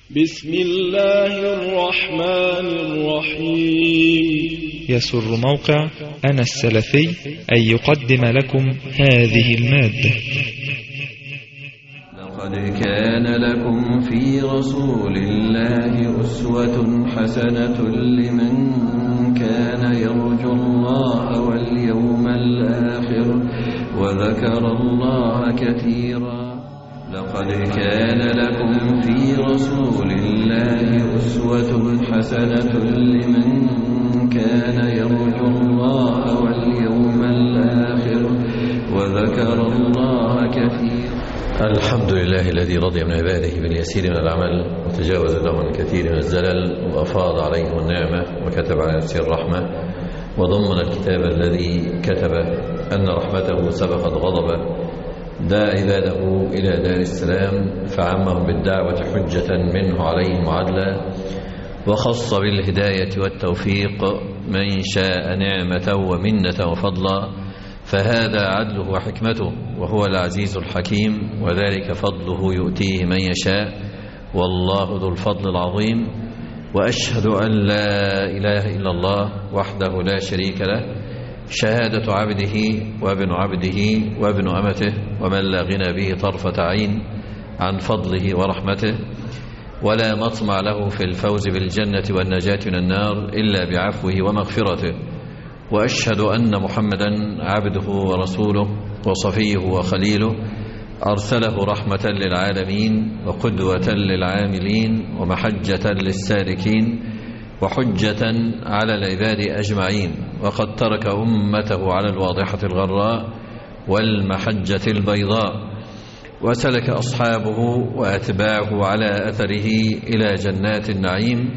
بسم الله الرحمن الرحيم. يسر موقع أنا السلفي أن يقدم لكم هذه المادة. لقد كان لكم في رسول الله أسوة حسنة لمن كان يرجو الله واليوم الآخر وذكر الله كثيرا. لقد كان لكم في رسول الله أسوة حسنة لمن كان يرجو الله واليوم الآخر وذكر الله كثيرا. الحمد لله الذي رضي من عباده باليسير من العمل وتجاوز لهم الكثير من الزلل وأفاض عليهم النعمة وكتب على نفسه الرحمة وضمن الكتاب الذي كتب أن رحمته سبقت غضبه دعا عباده إلى دار السلام فعمهم بالدعوة حجة منه عليهم عدلا وخص بالهداية والتوفيق من شاء نعمة ومنة وفضلا فهذا عدله وحكمته وهو العزيز الحكيم وذلك فضله يؤتيه من يشاء والله ذو الفضل العظيم. وأشهد أن لا إله إلا الله وحده لا شريك له شهادة عبده وابن عبده وابن أمته ومن لا غنى به طرفة عين عن فضله ورحمته ولا مطمع له في الفوز بالجنة والنجاة من النار إلا بعفوه ومغفرته. وأشهد أن محمدا عبده ورسوله وصفيه وخليله أرسله رحمة للعالمين وقدوة للعاملين ومحجة للسالكين وحجة على العباد أجمعين وقد ترك أمته على الواضحة الغراء والمحجة البيضاء وسلك أصحابه وأتباعه على أثره إلى جنات النعيم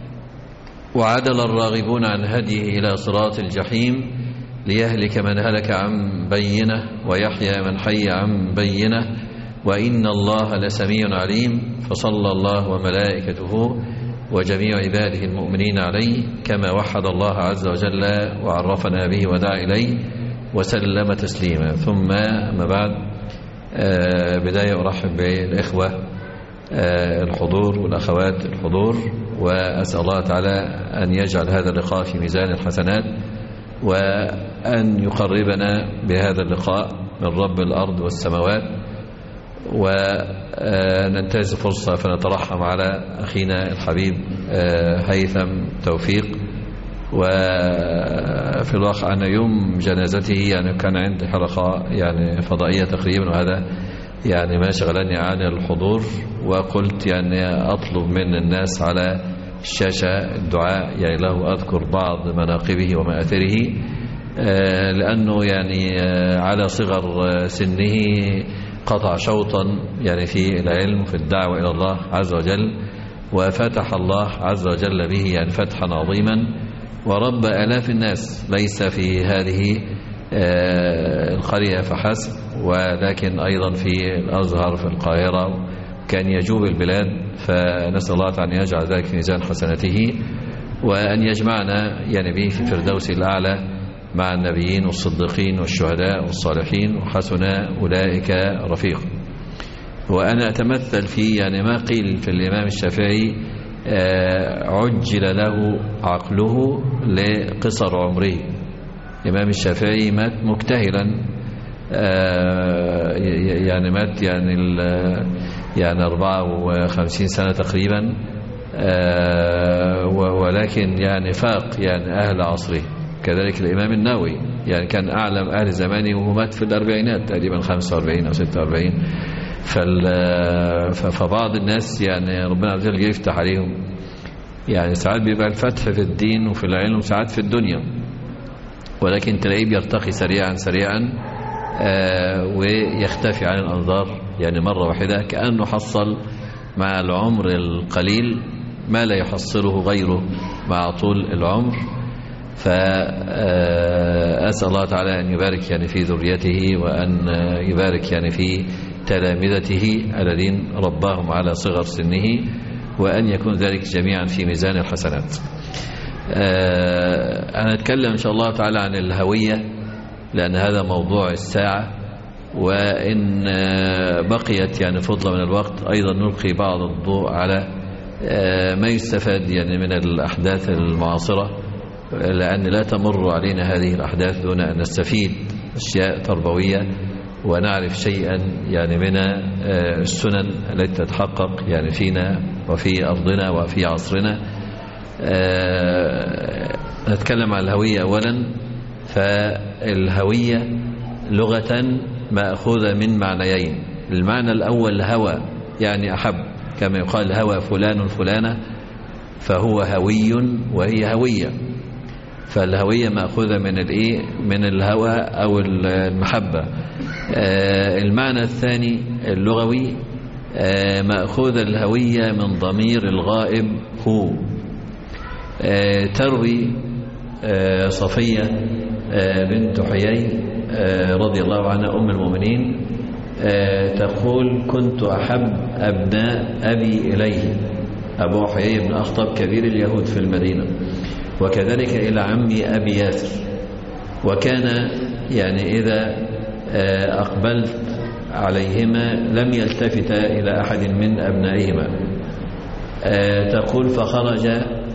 وعدل الراغبون عن هديه إلى صراط الجحيم ليهلك من هلك عن بينه ويحيى من حي عن بينه وإن الله لسميع عليم. فصلى الله وملائكته وجميع عباده المؤمنين عليه كما وحد الله عز وجل وعرفنا به ودعا إليه وسلم تسليما. ثم أما بعد بداية أرحب بالإخوة الحضور والأخوات الحضور وأسأل الله تعالى أن يجعل هذا اللقاء في ميزان الحسنات وأن يقربنا بهذا اللقاء من رب الأرض والسماوات وننتهز فرصة فنترحم على أخينا الحبيب هيثم توفيق. وفي الواقع أن يوم جنازته يعني كان عندي حلقة يعني فضائية تقريبا وهذا يعني ما شغلني عن الحضور وقلت يعني أطلب من الناس على الشاشة الدعاء يعني له أذكر بعض مناقبه ومآثره لأنه يعني على صغر سنه قطع شوطا يعني في العلم وفي الدعوة إلى الله عز وجل وفتح الله عز وجل به يعني فتحا عظيما ورب آلاف الناس ليس في هذه القرية فحسب ولكن أيضا في الأزهر في القاهرة كان يجوب البلاد. فنسأل الله تعالى أن يجعل ذلك في ميزان حسناته وأن يجمعنا يعني به في الفردوس الأعلى مع النبيين والصديقين والشهداء والصالحين وحسن أولئك رفيق. وأنا أتمثل في يعني ما قيل في الإمام الشافعي عجل له عقله لقصر عمره. الإمام الشافعي مات مكتهلا يعني مات يعني 54 سنة تقريبا ولكن يعني فاق يعني أهل عصره. كذلك الإمام النووي يعني كان أعلم أهل زمانه وهو مات في الأربعينات تقريبا 45 أو 46. فبعض الناس يعني ربنا عز وجل يفتح عليهم يعني ساعات بيبقى الفتح في الدين وفي العلم ساعات في الدنيا ولكن تلاقيه بيرتقي سريعا ويختفي عن الأنظار يعني مرة واحدة كأنه حصل مع العمر القليل ما لا يحصله غيره مع طول العمر. فأسأل الله تعالى أن يبارك يعني في ذريته وأن يبارك يعني في تلامذته الذين رباهم على صغر سنه وأن يكون ذلك جميعا في ميزان الحسنات. أنا أتكلم إن شاء الله تعالى عن الهوية لأن هذا موضوع الساعة وإن بقيت يعني فضلة من الوقت أيضا نلقي بعض الضوء على ما يستفاد يعني من الأحداث المعاصرة، لأن لا تمر علينا هذه الأحداث دون أن نستفيد أشياء تربوية ونعرف شيئا يعني من السنن التي تتحقق يعني فينا وفي أرضنا وفي عصرنا. نتكلم عن الهوية أولا. فالهوية لغة مأخوذة من معنيين. المعنى الأول هوى يعني أحب، كما يقال هوى فلان فلانة فهو هوي وهي هوية. فالهوية مأخوذة من الهوى أو المحبة. المعنى الثاني اللغوي مأخوذ الهوية من ضمير الغائب هو. تروي صفية بنت حيي رضي الله عنها أم المؤمنين تقول: كنت أحب أبناء أبي إليه. أبو حيي بن أخطب كبير اليهود في المدينة، وكذلك إلى عمي أبي ياسر. وكان يعني إذا أقبلت عليهما لم يلتفتا إلى أحد من أبنائهما. تقول: فخرج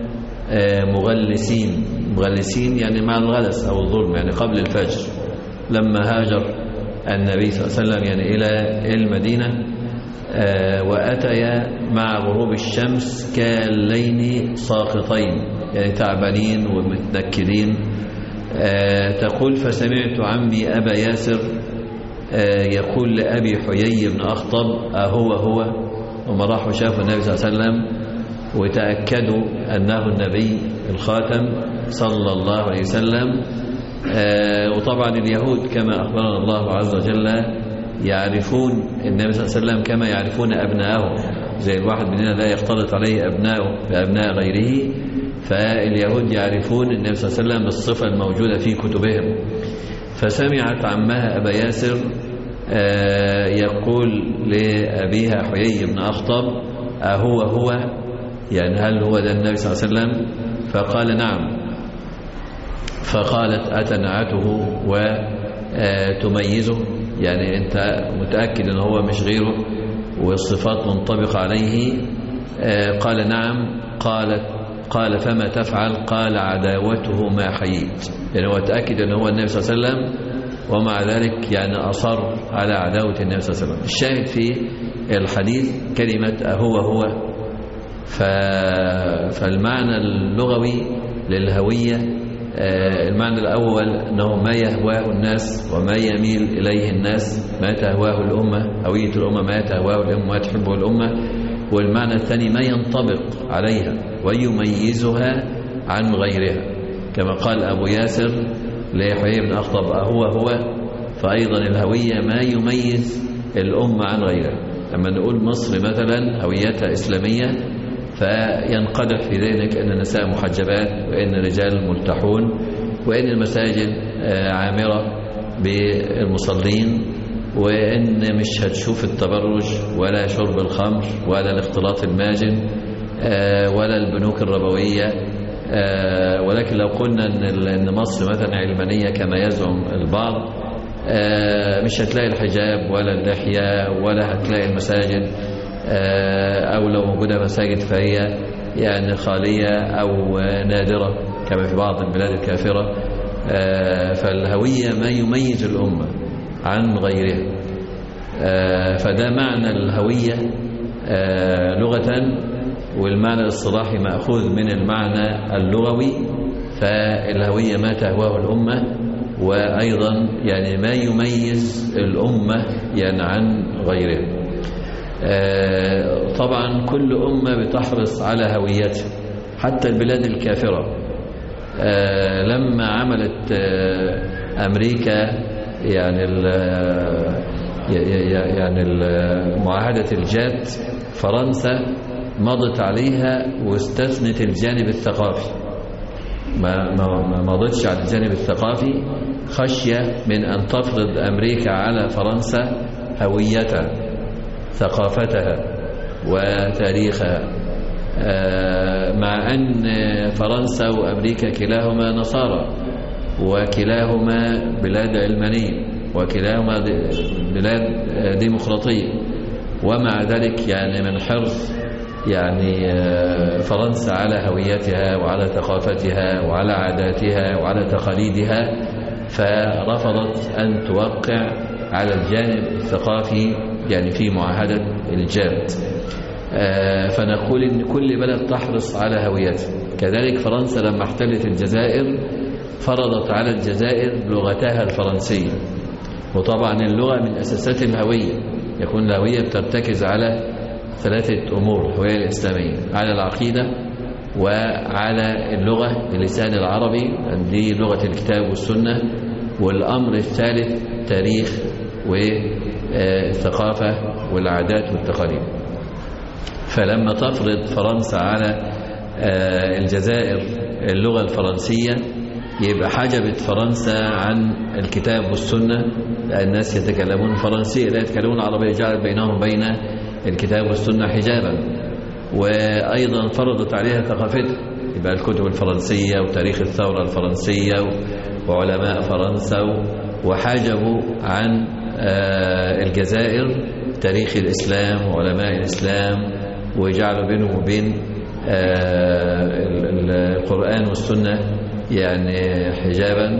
مغلسين يعني مع الغلس أو الظلم، يعني قبل الفجر، لما هاجر النبي صلى الله عليه وسلم يعني إلى المدينة، وأتيا مع غروب الشمس كاللين ساقطين، يعني تعبانين ومتنكدين. تقول: فسمعت عمي أبا ياسر يقول لأبي حيي بن أخطب: أهو وما راحوا شافوا النبي صلى الله عليه وسلم وتأكدوا أنه النبي الخاتم صلى الله عليه وسلم. وطبعا اليهود كما أخبرنا الله عز وجل يعرفون النبي صلى الله عليه وسلم كما يعرفون أبناءهم، زي الواحد مننا لا يختلط عليه أبناءه بأبناء غيره. فاليهود يعرفون النبي صلى الله عليه وسلم بالصفة الموجودة في كتبهم. فسمعت عمها أبا ياسر يقول لأبيها حيي بن أخطب: أهو يعني هل هو ده النبي صلى الله عليه وسلم؟ فقال: نعم. فقالت: أتنعته وتميزه، يعني أنت متأكد أنه هو مش غيره والصفات منطبقة عليه؟ قال: نعم. قال: فما تفعل؟ قال: عداوته ما حييت. يعني هو تأكد أنه هو النبي صلى الله عليه وسلم، ومع ذلك يعني أصر على عداوة النبي صلى الله عليه وسلم. الشاهد في الحديث كلمة أهو. فالمعنى اللغوي للهوية المعنى الأول أنه ما يهواه الناس وما يميل إليه الناس، ما تهواه الأمة، هوية الأمة ما تهواه الأمة ما تحبه الأمة. والمعنى الثاني ما ينطبق عليها ويميزها عن غيرها، كما قال أبو ياسر لحيي بن أخطب: أهو. فأيضا الهوية ما يميز الأمة عن غيرها. لما نقول مصر مثلا هويتها إسلامية، فينقدح في ذلك أن النساء محجبات، وأن الرجال ملتحون، وأن المساجد عامرة بالمصلين، وأن مش هتشوف التبرج ولا شرب الخمر ولا الاختلاط الماجن ولا البنوك الربوية. ولكن لو قلنا أن مصر مثلا علمانية كما يزعم البعض، مش هتلاقي الحجاب ولا اللحية ولا هتلاقي المساجد، أو لو موجودة مساجد فهي يعني خالية أو نادرة كما في بعض البلاد الكافرة. فالهوية ما يميز الأمة عن غيرها. فده معنى الهوية لغة، والمعنى الاصطلاحي مأخوذ من المعنى اللغوي. فالهوية ما تهواه الأمة، وأيضا يعني ما يميز الأمة يعني عن غيرها. طبعا كل أمة بتحرص على هويتها، حتى البلاد الكافرة. لما عملت أمريكا يعني معاهدة الجات، فرنسا مضت عليها واستثنت الجانب الثقافي، ما مضتش على الجانب الثقافي خشية من أن تفرض أمريكا على فرنسا هويتها، ثقافتها وتاريخها. مع أن فرنسا وأمريكا كلاهما نصارى، وكلاهما بلاد علمانية، وكلاهما بلاد ديمقراطية، ومع ذلك يعني من حرص يعني فرنسا على هويتها وعلى ثقافتها وعلى عاداتها وعلى تقاليدها، فرفضت أن توقع على الجانب الثقافي يعني في معاهدة الجاد. فنقول إن كل بلد تحرص على هويتها. كذلك فرنسا لما احتلت الجزائر فرضت على الجزائر لغتها الفرنسية، وطبعا اللغة من أساسات الهوية، يكون الهوية بترتكز على 3 أمور: الهوية الإسلامية، على العقيدة، وعلى اللغة باللسان العربي، دي لغة الكتاب والسنة، والأمر الثالث تاريخ والثقافة والعادات والتقاليد. فلما تفرض فرنسا على الجزائر اللغة الفرنسية يبقى حجبت فرنسا عن الكتاب والسنة، الناس يتكلمون فرنسية لا يتكلمون عربية، جعلت بينهم وبين الكتاب والسنة حجابا. وأيضا فرضت عليها ثقافتها، يبقى الكتب الفرنسية وتاريخ الثورة الفرنسية وعلماء فرنسا، وحجبوا عن الجزائر تاريخ الإسلام وعلماء الإسلام، وجعلوا بينهم وبين القرآن والسنة يعني حجابا.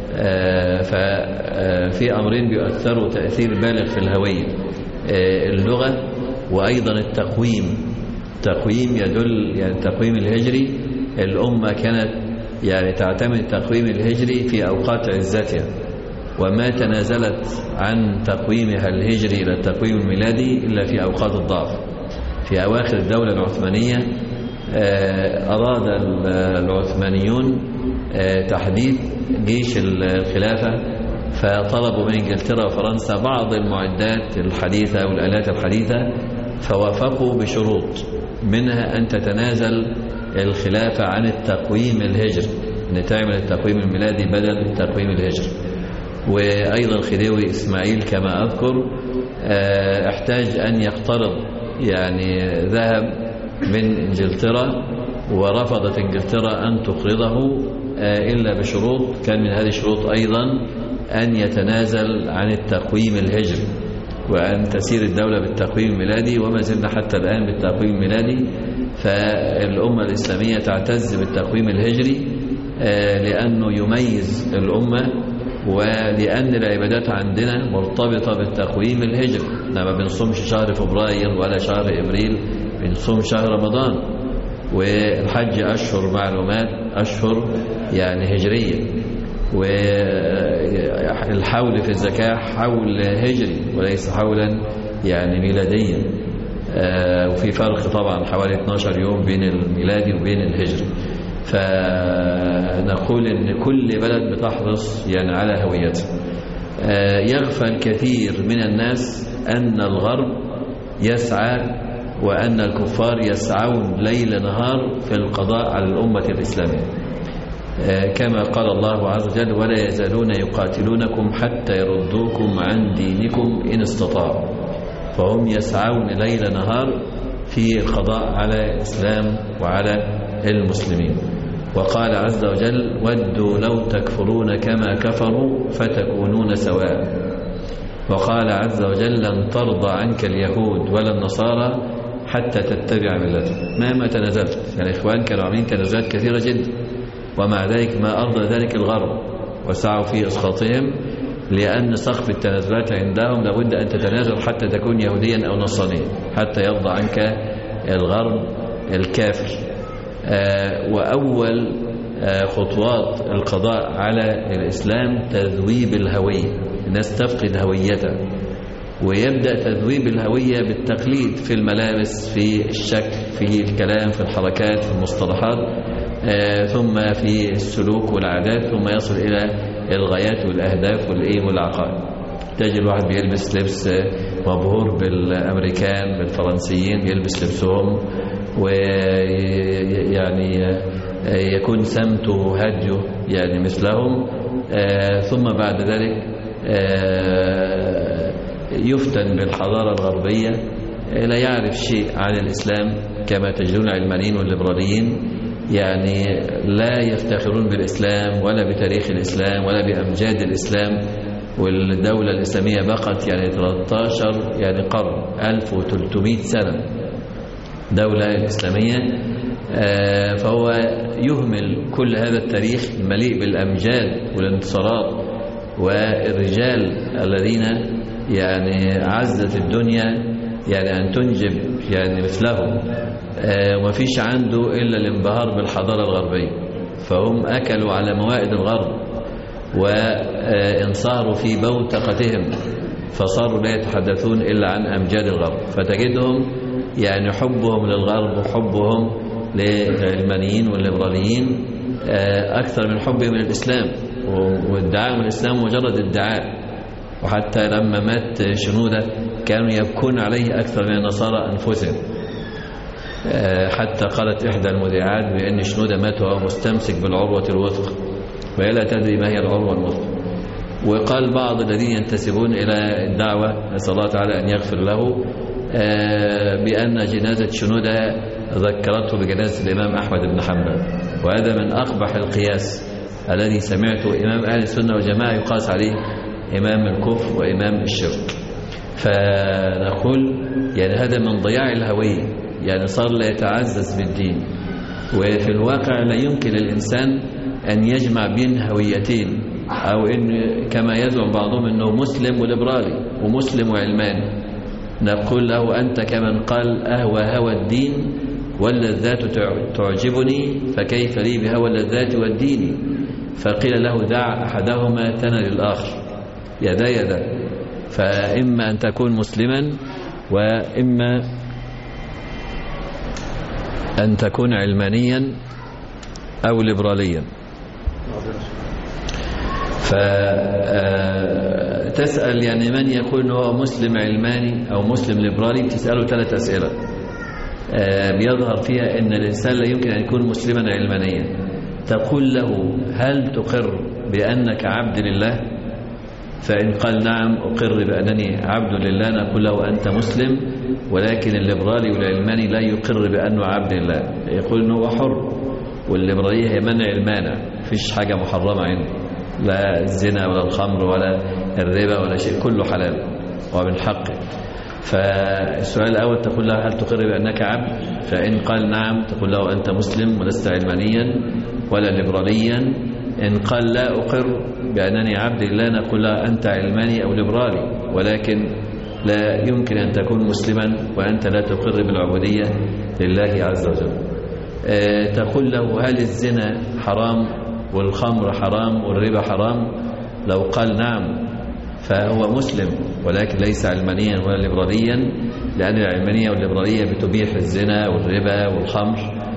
ففي أمرين بيؤثروا تأثير بالغ في الهوية: اللغة وأيضا التقويم يدل يعني التقويم الهجري. الأمة كانت يعني تعتمد التقويم الهجري في أوقات عزتها، وما تنازلت عن تقويمها الهجري إلى التقويم الميلادي إلا في أوقات الضعف. في أواخر الدولة العثمانية أراد العثمانيون تحديث جيش الخلافة، فطلبوا من إنجلترا وفرنسا بعض المعدات الحديثة والآلات الحديثة، فوافقوا بشروط، منها أن تتنازل الخلافة عن التقويم الهجري، أن تعمل التقويم الميلادي بدل التقويم الهجري. وأيضا خديوي إسماعيل كما أذكر احتاج أن يقترض يعني ذهب من إنجلترا، ورفضت إنجلترا أن تقرضه إلا بشروط، كان من هذه الشروط أيضا أن يتنازل عن التقويم الهجري وأن تسير الدولة بالتقويم الميلادي، وما زلنا حتى الآن بالتقويم الميلادي. فالأمة الإسلامية تعتز بالتقويم الهجري لأنه يميز الأمة، ولأن العبادات عندنا مرتبطة بالتقويم الهجري. ما بنصومش شهر فبراير ولا شهر إبريل، بنصوم شهر رمضان. والحج أشهر معلومات، أشهر يعني هجرية، والحول في الزكاة حول هجري وليس حولا يعني ميلاديا. وفي فرق طبعا حوالي 12 يوم بين الميلادي وبين الهجري. فنقول إن كل بلد بتحرص يعني على هويتها. يغفل كثير من الناس أن الغرب يسعى وأن الكفار يسعون ليل نهار في القضاء على الأمة الإسلامية، كما قال الله عز وجل: ولا يزالون يقاتلونكم حتى يردوكم عن دينكم إن استطاعوا. فهم يسعون ليل نهار في القضاء على الإسلام وعلى المسلمين. وقال عز وجل: ودوا لو تكفرون كما كفروا فتكونون سواء. وقال عز وجل: لن ترضى عنك اليهود ولا النصارى حتى تتبع ملتهم. مهما تنازلت، يعني الإخوان كانوا عاملين تنازلات كثيرة جدا، ومع ذلك ما أرضى ذلك الغرب وسعوا في إسقاطهم، لأن سقف التنازلات عندهم لابد أن تتنازل حتى تكون يهوديا أو نصرانيا حتى يرضى عنك الغرب الكافر. وأول خطوات القضاء على الإسلام تذويب الهوية، الناس تفقد هويتها، ويبدأ تذويب الهوية بالتقليد في الملابس، في الشكل، في الكلام، في الحركات، في المصطلحات، ثم في السلوك والعادات، ثم يصل إلى الغايات والأهداف والعقائد. تجد الواحد بيلبس لبس مبهور بالأمريكان بالفرنسيين، يلبس لبسهم ويعني يكون سمته وهديه يعني مثلهم، ثم بعد ذلك يفتن بالحضارة الغربية، لا يعرف شيء عن الإسلام كما تجدون العلمانيين والليبراليين، يعني لا يفتخرون بالإسلام ولا بتاريخ الإسلام ولا بأمجاد الإسلام. والدولة الإسلامية بقت يعني 13 يعني قرن، 1300 سنة دولة إسلامية. فهو يهمل كل هذا التاريخ المليء بالأمجاد والانتصارات والرجال الذين يعني عزت الدنيا يعني أن تنجب يعني مثلهم، وما فيش عنده إلا الانبهار بالحضارة الغربية. فهم أكلوا على موائد الغرب وانصهروا في بوتقتهم، فصاروا لا يتحدثون إلا عن أمجاد الغرب. فتجدهم يعني حبهم للغرب وحبهم للعلمانيين والليبراليين أكثر من حبهم للإسلام، وادعاءهم الإسلام مجرد ادعاء. وحتى لما مات شنودة كانوا يبكون عليه أكثر من النصارى أنفسهم. حتى قالت إحدى المذيعات بأن شنودة مات وهو مستمسك بالعروة الوثقى، وهي لا تدري ما هي العروة الوثقى. وقال بعض الذين ينتسبون إلى الدعوة نسأل الله تعالى أن يغفر له بأن جنازة شنودة ذكرته بجنازة الإمام أحمد بن حنبل، وهذا من أقبح القياس الذي سمعته. إمام أهل السنة والجماعة يقاس عليه إمام الكفر وإمام الشرك. فنقول يعني هذا من ضياع الهوية، يعني صار لا يتعزز بالدين. وفي الواقع لا يمكن للإنسان أن يجمع بين هويتين، أو إن كما يزعم بعضهم أنه مسلم وليبرالي ومسلم وعلماني. نقول له أنت كمن قال أهوى هوى الدين واللذات تعجبني، فكيف لي بهوى اللذات والدين؟ فقيل له دع أحدهما تنل الآخر، يدا يدا. فإما أن تكون مسلما وإما أن تكون علمانيا أو ليبراليا. فتسأل يعني من يكون هو مسلم علماني أو مسلم ليبرالي، بتسأله 3 أسئلة بيظهر فيها أن الإنسان لا يمكن أن يكون مسلما علمانيا. تقول له هل تقر بأنك عبد لله؟ فإن قال نعم أقر بأنني عبد لله، نقول له أنت مسلم. ولكن الليبرالي والعلماني لا يقر بأنه عبد لله، يقول أنه حر، والليبرالية هي منع المانع، فيش حاجة محرمة عنده، لا الزنا ولا الخمر ولا الربا ولا شيء، كله حلال ومن حقه. فالسؤال الأول تقول له هل تقر بأنك عبد؟ فإن قال نعم تقول له أنت مسلم ولست علمانيا ولا ليبراليا. إن قال لا أقر بأنني عبد لله، نقول له أنت علماني أو ليبرالي، ولكن لا يمكن أن تكون مسلما وأنت لا تقر بالعبودية لله عز وجل. تقول له هل الزنا حرام والخمر حرام والربا حرام؟ لو قال نعم فهو مسلم، ولكن ليس علمانيا ولا ليبراليا، لأن العلمانية والليبرالية بتبيح الزنا والربا والخمر.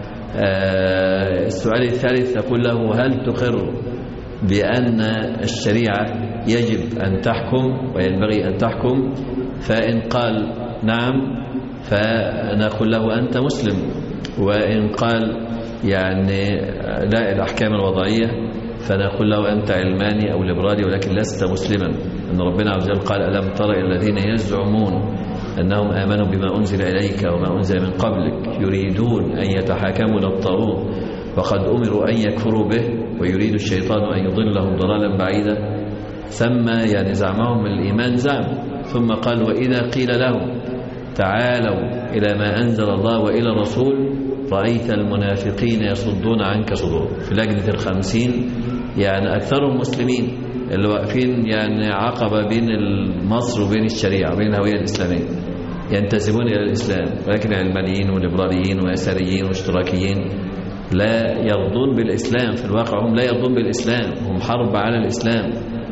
السؤال الثالث تقول له هل تقر بأن الشريعة يجب أن تحكم وينبغي أن تحكم؟ فإن قال نعم فنقول له أنت مسلم. وإن قال يعني لا الأحكام الوضعية، فنقول له أنت علماني أو ليبرالي ولكن لست مسلما. أن ربنا عز وجل قال ألم تر إلى الذين يزعمون أنهم آمنوا بما أنزل إليك وما أنزل من قبلك يريدون أن يتحاكموا إلى الطاغوت وقد أمروا أن يكفروا به ويريد الشيطان أن يضلهم ضلالا بعيدا. سمى يعني زعمهم الإيمان زعم، ثم قال وإذا قيل لهم تعالوا إلى ما أنزل الله وإلى الرسول رأيت المنافقين يصدون عنك صدور. في لجنة 50 يعني أكثرهم مسلمين اللي واقفين يعني عقبة بين مصر وبين الشريعة وبين الهوية الإسلامية، ينتسبون إلى الإسلام، ولكن علمانيين وليبراليين ويساريين واشتراكيين لا يرضون بالإسلام. في الواقع هم لا يرضون بالإسلام، هم حرب على الإسلام.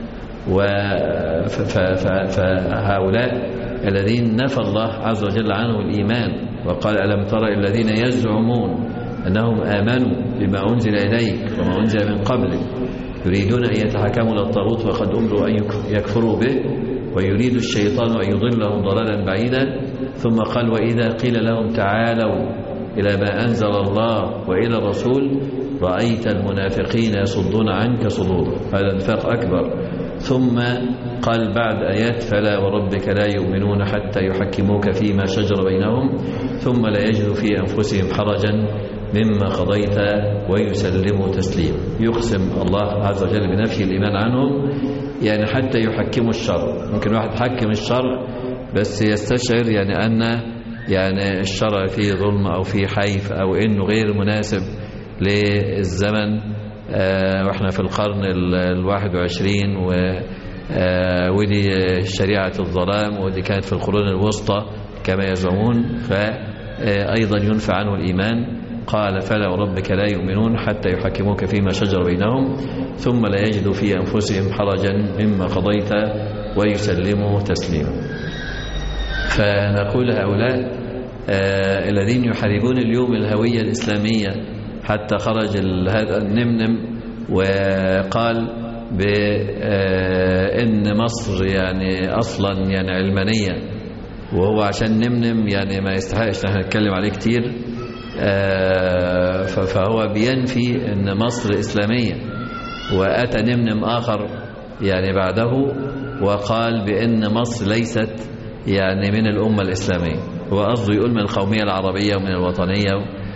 فهؤلاء الذين نفى الله عز وجل عنهم الإيمان وقال ألم تر الذين يزعمون أنهم آمنوا بما أنزل إليك وما أنزل من قبلك يريدون أن يتحكموا إلى الطاغوت وقد أمروا أن يكفروا به ويريد الشيطان أن يضلهم ضلالا بعيدا. ثم قال وإذا قيل لهم تعالوا إلى ما أنزل الله وإلى الرسول رأيت المنافقين يصدون عنك صدورا. هذا نفاق أكبر. ثم قال بعد آيات فلا وربك لا يؤمنون حتى يحكموك فيما شجر بينهم ثم لا يجدوا في أنفسهم حرجا مما قضيت ويسلموا تسليما. يقسم الله عز وجل بنفي الإيمان عنهم، يعني حتى يحكموا الشرع. ممكن واحد يحكم الشرع بس يستشعر يعني أن يعني الشرع فيه ظلم أو فيه حيف أو إنه غير مناسب للزمن، وإحنا في القرن 21 ودي شريعة الظلام، ودي كانت في القرون الوسطى كما يزعمون، فأيضا ينفى عنه الإيمان. قال فلا وربك لا يؤمنون حتى يحكموك فيما شجر بينهم ثم لا يجدوا في أنفسهم حرجا مما قضيت ويسلموا تسليما. فنقول هؤلاء الذين يحاربون اليوم الهوية الإسلامية، حتى خرج هذا النمنم وقال بأن مصر يعني أصلا يعني علمانية، وهو عشان نمنم يعني ما يستحقش نحن نتكلم عليه كتير، فهو بينفي أن مصر إسلامية. وأتى نمنم آخر يعني بعده وقال بأن مصر ليست يعني من الأمة الإسلامية، هو قصده يقول من القومية العربية ومن الوطنية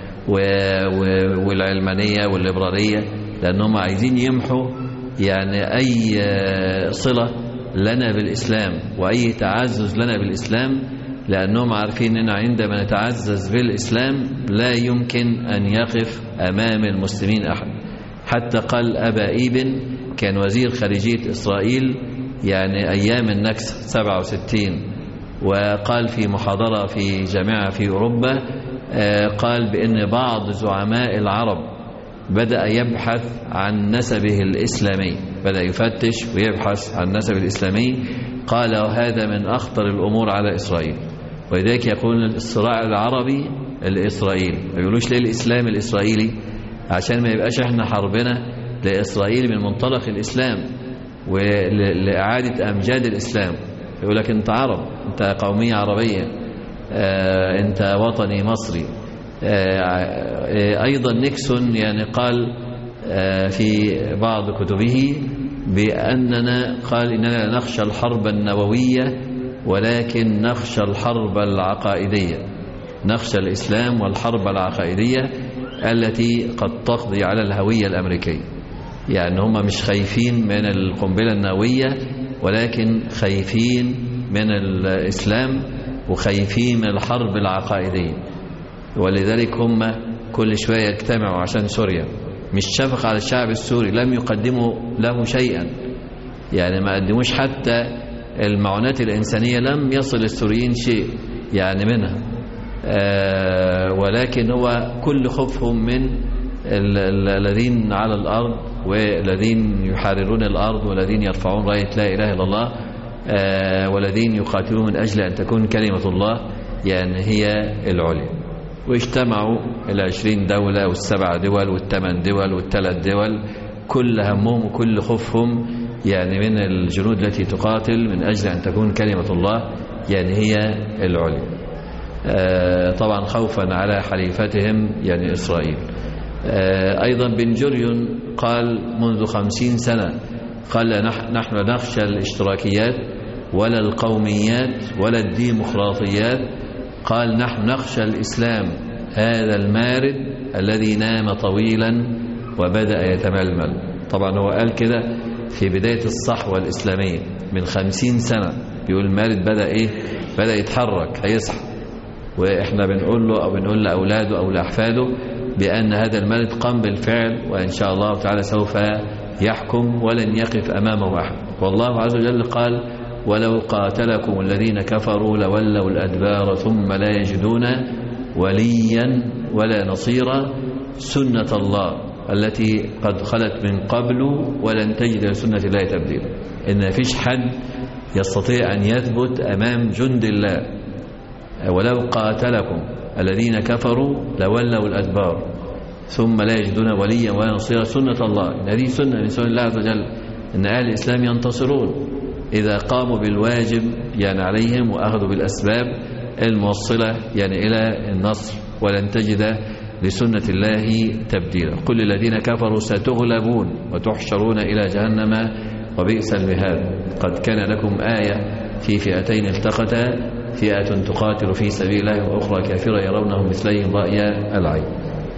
والعلمانية والليبرالية، لأنهم عايزين يمحوا يعني أي صلة لنا بالإسلام وأي تعزز لنا بالإسلام، لأنهم عارفين أن عندما نتعزز بالإسلام لا يمكن أن يقف أمام المسلمين أحد. حتى قال أبا إيبن كان وزير خارجية إسرائيل يعني أيام النكسة 67، وقال في محاضرة في جامعة في أوروبا قال بأن بعض زعماء العرب بدأ يبحث عن نسبه الإسلامي، بدأ يفتش ويبحث عن نسبه الإسلامي. قال هذا من أخطر الأمور على إسرائيل، ولذلك يقول الصراع العربي الإسرائيلي، ما بيقولوش ليه الإسلام الإسرائيلي، عشان ما يبقاش احنا حربنا لإسرائيل من منطلق الإسلام ولإعادة أمجاد الإسلام. يقول لك أنت عرب، أنت قومية عربية، أنت وطني مصري. أيضا نيكسون يعني قال في بعض كتبه بأننا قال إننا لا نخشى الحرب النووية ولكن نخشى الحرب العقائدية، نخشى الإسلام والحرب العقائدية التي قد تقضي على الهوية الأمريكية. يعني هم مش خايفين من القنبلة النووية ولكن خايفين من الإسلام وخايفين من الحرب العقائدية، ولذلك هم كل شوية يجتمعوا عشان سوريا، مش شفق على الشعب السوري، لم يقدموا له شيئا، يعني ما قدموش حتى المعونات الإنسانية، لم يصل السوريين شيء يعني منها، ولكن هو كل خوفهم من الذين على الأرض والذين يحررون الأرض والذين يرفعون راية لا إله إلا الله والذين يقاتلون من أجل أن تكون كلمة الله يعني هي العليا. واجتمعوا 20 دولة وال7 دول وال8 دول وال3 دول، كل همهم وكل خوفهم يعني من الجنود التي تقاتل من أجل أن تكون كلمة الله يعني هي العليا، طبعا خوفا على حليفتهم يعني إسرائيل. أيضا بن جوريون قال منذ 50 سنة قال نحن نخشى الاشتراكيات ولا القوميات ولا الديمقراطيات، قال نحن نخشى الإسلام هذا المارد الذي نام طويلا وبدأ يتململ. طبعا هو قال كده في بداية الصحوة الإسلامية من 50 سنة، بيقول المارد بدأ يتحرك هيصحى، وإحنا بنقول له أو بنقول لأولاده أو لأحفاده بأن هذا المارد قام بالفعل، وإن شاء الله تعالى سوف يحكم ولن يقف أمامه أحد. والله عز وجل قال ولو قاتلكم الذين كفروا لولوا الأدبار ثم لا يجدون وليا ولا نصيرا سنة الله التي قد خلت من قبل ولن تجد لسنة الله تبديلا. إن فيش حد يستطيع أن يثبت أمام جند الله. ولو قاتلكم الذين كفروا لولوا الأدبار ثم لا يجدون وليا ولا نصيرا سنة الله. إن هذه سنة من سنة الله عز وجل، إن أهل الإسلام ينتصرون إذا قاموا بالواجب يعني عليهم وأخذوا بالأسباب الموصلة يعني إلى النصر، ولن تجد لسنة الله تبديلا. كل الذين كفروا ستغلبون وتحشرون إلى جهنم وبئس المهاد. قد كان لكم آية في فئتين التقتا، فئة تقاتل في سبيل الله وأخرى كافرة يرونهم مثليهم رأي العين.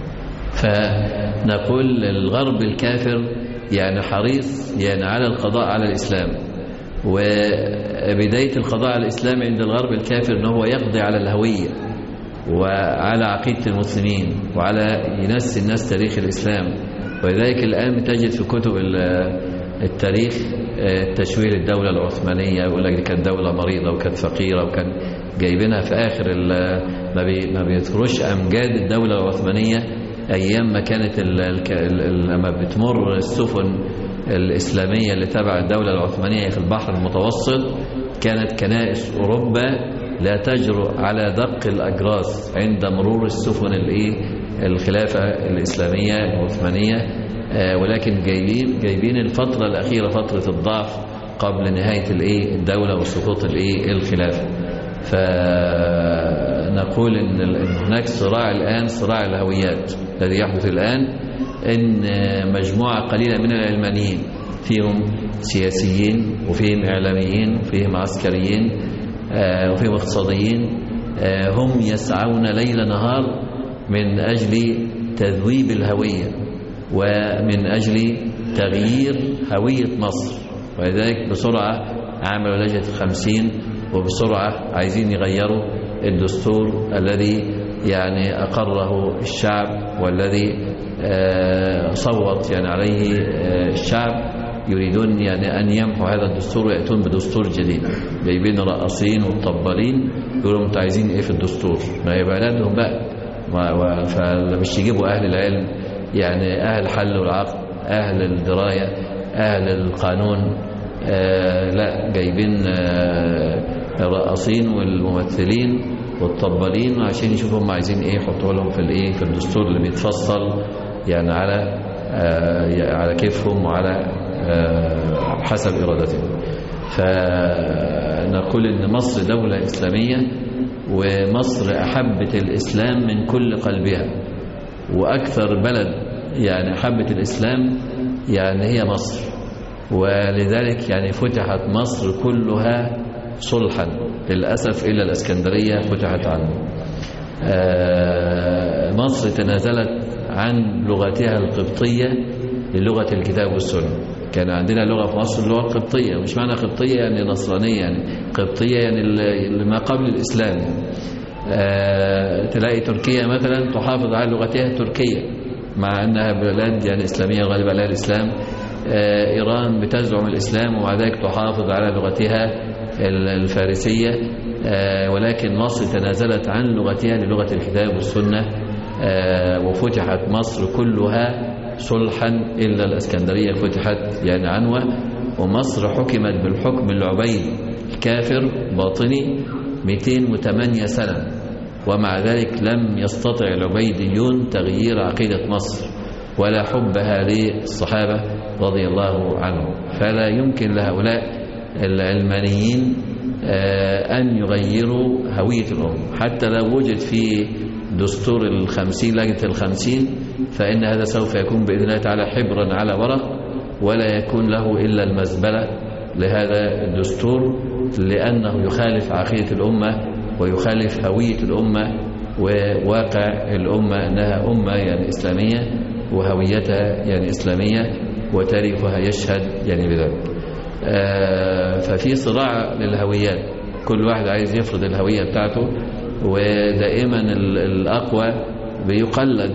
فنقول الغرب الكافر يعني حريص يعني على القضاء على الإسلام، وبداية القضاء على الإسلام عند الغرب الكافر أنه هو يقضي على الهوية، وعلى عقيدة المسلمين وعلى ينسي الناس تاريخ الإسلام. ولذلك الآن تجد في كتب التاريخ تشويه الدولة العثمانية، يقول لك دي كانت دولة مريضة وكانت فقيرة، وكان جايبينها في آخر ما بيذكروش أمجاد الدولة العثمانية أيام ما كانت لما بتمر السفن الإسلامية اللي تبع الدولة العثمانية في البحر المتوسط، كانت كنائس أوروبا لا تجرؤ على دق الأجراس عند مرور السفن الخلافة الإسلامية العثمانية، ولكن جايبين الفترة الأخيرة فترة الضعف قبل نهاية الدولة وسقوط الخلافة. فنقول إن هناك صراع الآن، صراع الهويات الذي يحدث الآن، إن مجموعة قليلة من العلمانيين فيهم سياسيين وفيهم إعلاميين وفيهم عسكريين وفيهم اقتصاديين، هم يسعون ليل نهار من أجل تذويب الهوية ومن أجل تغيير هوية مصر. ولذلك بسرعة عملوا لجنة 50 وبسرعة عايزين يغيروا الدستور الذي يعني أقره الشعب والذي صوت يعني عليه الشعب. يريدون يعني أن يمحوا هذا الدستور ويأتون بدستور جديد، جايبين رقاصين والطبالين يقولوا انتوا عايزين ايه في الدستور؟ ما يبقى لهم بقى، فمش يجيبوا أهل العلم يعني أهل الحل والعقد، أهل الدراية، أهل القانون، لا جايبين الرقاصين والممثلين والطبالين عشان يشوفوا هم عايزين ايه يحطوا لهم في الدستور اللي بيتفصل يعني على كيفهم وعلى حسب إرادتهم. فنقول إن مصر دولة إسلامية، ومصر أحبت الإسلام من كل قلبها، وأكثر بلد يعني أحبت الإسلام يعني هي مصر، ولذلك يعني فتحت مصر كلها صلحا، للأسف إلا الإسكندرية فتحت عنه. مصر تنازلت عن لغتها القبطية للغة الكتاب والسنة. كان عندنا لغة في مصر اللغة القبطية، مش معنى قبطية يعني نصرانية، يعني قبطية يعني ما قبل الإسلام. تلاقي تركيا مثلا تحافظ على لغتها التركية مع أنها بلاد يعني إسلامية غالبا على الإسلام. إيران بتزعم الإسلام ومع ذلك تحافظ على لغتها الفارسية، ولكن مصر تنازلت عن لغتها للغة الكتاب والسنة، وفتحت مصر كلها صلحا إلا الإسكندرية فتحت يعني عنوة. ومصر حكمت بالحكم العبيدي الكافر باطني 208 سنة، ومع ذلك لم يستطع العبيديون تغيير عقيدة مصر ولا حبها للصحابة رضي الله عنهم. فلا يمكن لهؤلاء العلمانيين أن يغيروا هوية الأمة، حتى لو وجد في دستور لجنة 50 فإن هذا سوف يكون بإذن الله تعالى حبرا على ورق، ولا يكون له إلا المزبلة لهذا الدستور، لأنه يخالف عقيدة الأمة ويخالف هوية الأمة وواقع الأمة أنها أمة يعني إسلامية، وهويتها يعني إسلامية، وتاريخها يشهد يعني بذلك. ففي صراع للهويات، كل واحد عايز يفرض الهوية بتاعته، ودائما الأقوى بيقلد،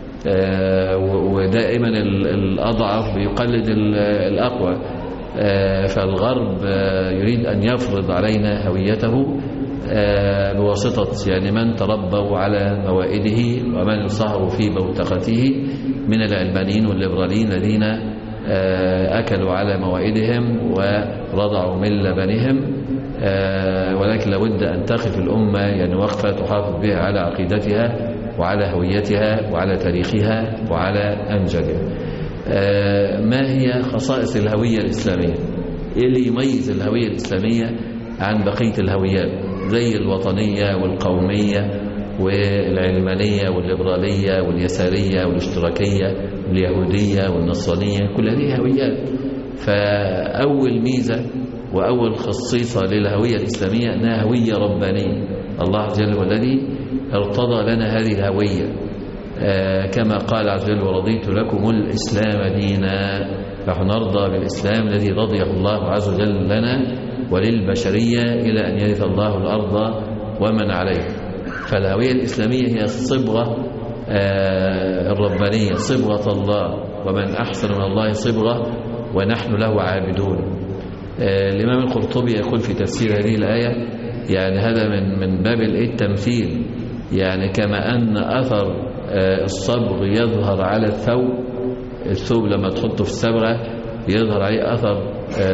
ودائما الأضعف بيقلد الأقوى. فالغرب يريد أن يفرض علينا هويته بواسطة يعني من تربوا على موائده ومن انصهروا في بوتقته من العلمانيين والليبراليين الذين أكلوا على موائدهم ورضعوا من لبنهم. ولكن لابد أن تقف الأمة يعني وقفة تحافظ بها على عقيدتها وعلى هويتها وعلى تاريخها وعلى أمجادها. ما هي خصائص الهوية الإسلامية؟ إيه اللي يميز الهوية الإسلامية عن بقية الهويات زي الوطنية والقومية والعلمانية والليبرالية واليسارية والاشتراكية واليهودية والنصرانية؟ كل هذه هويات. فأول ميزة وأول خصيصة للهوية الإسلامية أنها هوية ربانية. الله عز وجل هو الذي ارتضى لنا هذه الهوية، كما قال عز وجل: ورضيت لكم الإسلام دينا. نحن نرضى بالإسلام الذي رضيه الله عز وجل لنا وللبشرية إلى أن يرث الله الأرض ومن عليها. فالهوية الإسلامية هي الصبغة الربانية، صبغة الله، ومن أحسن من الله صبغة ونحن له عابدون. الإمام القرطبي يقول في تفسير هذه الآية يعني هذا من باب التمثيل، يعني كما أن أثر الصبغ يظهر على الثوب لما تحطه في الصبغة يظهر عليه أثر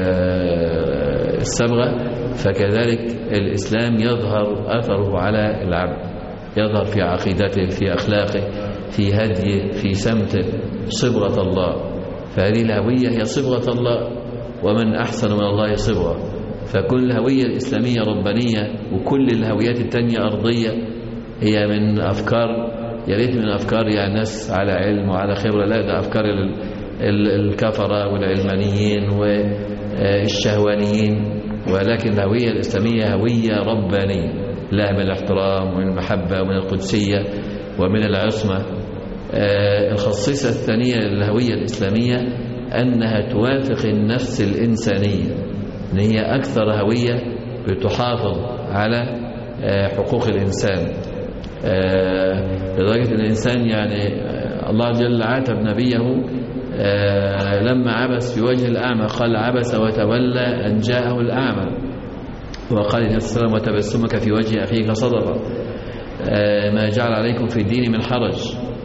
الصبغة، فكذلك الإسلام يظهر أثره على العبد، يظهر في عقيدته، في أخلاقه، في هديه، في سمته، صبغة الله. فهذه الهوية هي صبغة الله، ومن أحسن من الله صبغة. فكل الهوية الإسلامية ربانية، وكل الهويات التانية أرضية، هي من أفكار، يا ريت من أفكار يعني ناس على علم وعلى خبرة، لا ده أفكار الكفرة والعلمانيين والشهوانيين. ولكن الهوية الإسلامية هوية ربانية، لها من الاحترام ومن المحبة ومن القدسية ومن العصمة. الخصيصة الثانية للهوية الإسلامية أنها توافق النفس الإنسانية، أن هي أكثر هوية بتحافظ على حقوق الإنسان، لدرجة أن الإنسان يعني الله جل عاتب نبيه لما عبس في وجه الأعمى، قال عبس وتولى أن جاءه الأعمى، وقال النبي صلى الله عليه وسلم وتبسمك في وجه أخيك صدقة، ما جعل عليكم في الدين من حرج،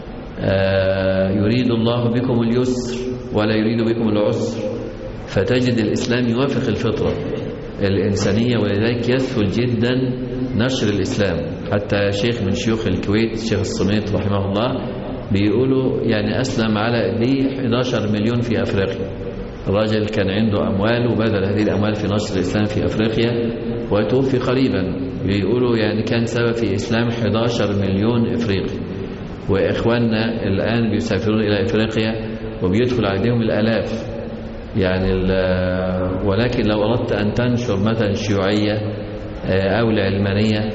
يريد الله بكم اليسر ولا يريد بكم العسر. فتجد الإسلام يوافق الفطرة الإنسانية، ولذلك يسهل جدا نشر الإسلام. حتى شيخ من شيوخ الكويت الشيخ الصميت رحمه الله بيقولوا يعني أسلم على 11 مليون في أفريقيا. الراجل كان عنده أموال وبذل هذه الأموال في نشر الإسلام في أفريقيا وتوفي قريبا. بيقولوا يعني كان سبب في إسلام 11 مليون إفريقي، وإخواننا الآن بيسافرون إلى إفريقيا وبيدخل عليهم الآلاف يعني. ولكن لو أردت أن تنشر مثلا شيوعية أو العلمانية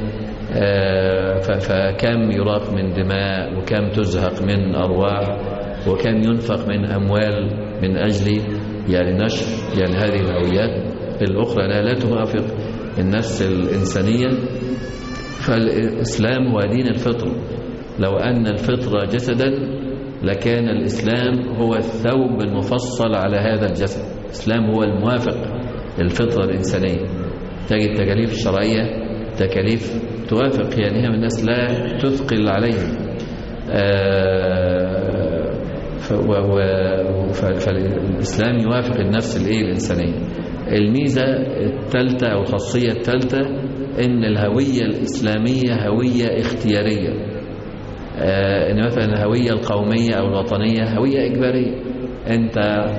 فكم يراق من دماء، وكم تزهق من أرواح، وكم ينفق من أموال من أجل يعني نشر يعني هذه الهويات الأخرى لا توافق النفس الإنسانية. فالإسلام هو دين الفطر. لو أن الفطرة جسدا لكان الإسلام هو الثوب المفصل على هذا الجسد. الإسلام هو الموافق للفطرة الإنسانية. تجد تكاليف الشرعية تكاليف توافق يعني هي من الناس لا تثقل عليهم. فالإسلام يوافق النفس الإنسانية. الميزة الثالثة أو الخاصية الثالثة إن الهوية الإسلامية هوية اختيارية. إن مثلا الهوية القومية أو الوطنية هوية إجبارية. أنت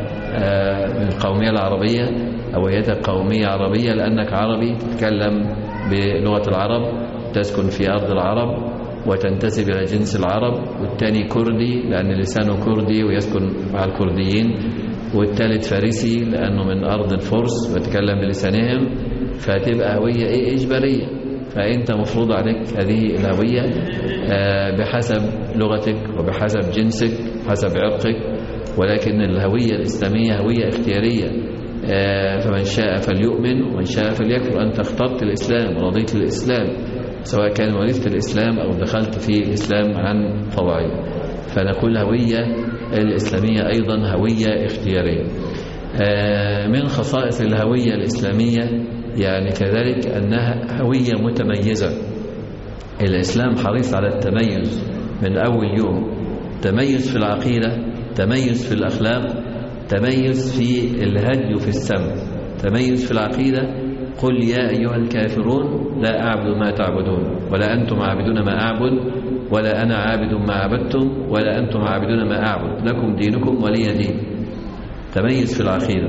القومية العربية هويتك قومية عربية لأنك عربي تتكلم بلغة العرب، تسكن في أرض العرب وتنتسب إلى جنس العرب، والثاني كردي لأن لسانه كردي ويسكن مع الكرديين، والثالث فارسي لأنه من أرض الفرس ويتكلم بلسانهم، فتبقى هوية إجبارية. فأنت مفروض عليك هذه الهوية بحسب لغتك وبحسب جنسك وبحسب عرقك. ولكن الهوية الإسلامية هوية اختيارية، فمن شاء فليؤمن ومن شاء فليكفر. أنت اخترت الإسلام ورضيت الإسلام، سواء كان ورثت الإسلام أو دخلت في الإسلام عن طبيعية. فنقول هوية الإسلامية أيضا هوية اختيارية. من خصائص الهوية الإسلامية يعني كذلك أنها هوية متميزة. الإسلام حريص على التميز من أول يوم، تميز في العقيدة، تميز في الأخلاق، تميز في الهدي وفي السمت. تميز في العقيدة: قل يا أيها الكافرون لا أعبد ما تعبدون ولا أنتم عابدون ما أعبد ولا أنا عابد ما عبدتم ولا أنتم عابدون ما أعبد لكم دينكم ولي دين. تميز في العقيدة.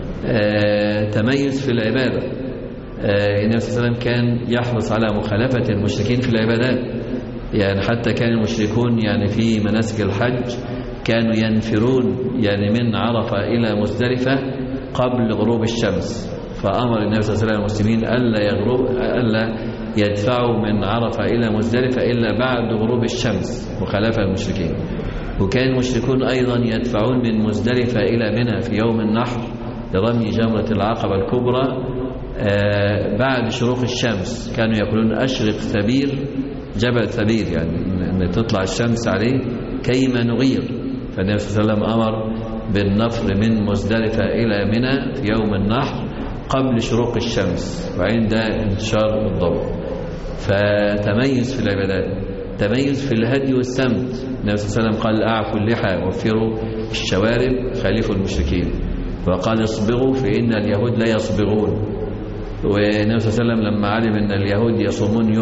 تميز في العبادة. النبي صلى الله عليه وسلم كان يحرص على مخالفة المشركين في العبادات. يعني حتى كان المشركون يعني في مناسك الحج كانوا ينفرون يعني من عرفة إلى مزدلفة قبل غروب الشمس، فأمر النبي صلى الله عليه وسلم المسلمين ألا يدفعوا من عرفة إلى مزدلفة إلا بعد غروب الشمس مخالفة المشركين. وكان المشركون أيضا يدفعون من مزدلفة إلى منى في يوم النحر لرمي جمرة العقبة الكبرى بعد شروق الشمس. كانوا يقولون: أشرق ثبير جبل ثبير، يعني أن تطلع الشمس عليه كيما نغير. فالنبي صلى الله عليه وسلم أمر بالنفر من مزدلفة إلى منى في يوم النحر قبل شروق الشمس وعند انتشار الضوء. فتميز في العبادات، تميز في الهدي والسمت. النبي صلى الله عليه وسلم قال أعفوا اللحى وفروا الشوارب خالفوا المشركين، وقال اصبغوا فإن اليهود لا يصبغون. والنبي صلى الله عليه وسلم لما علم أن اليهود يصومون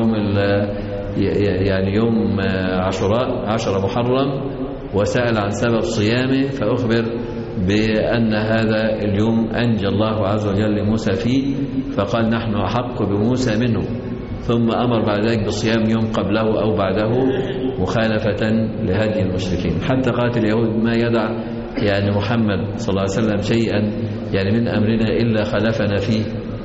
يوم عاشوراء 10 محرم وسأل عن سبب صيامه، فأخبر بأن هذا اليوم أنجى الله عز وجل موسى فيه، فقال نحن أحق بموسى منه. ثم أمر بعد ذلك بصيام يوم قبله أو بعده مخالفة لهدي المشركين. حتى قالت اليهود ما يدع يعني محمد صلى الله عليه وسلم شيئا يعني من أمرنا إلا خالفنا فيه.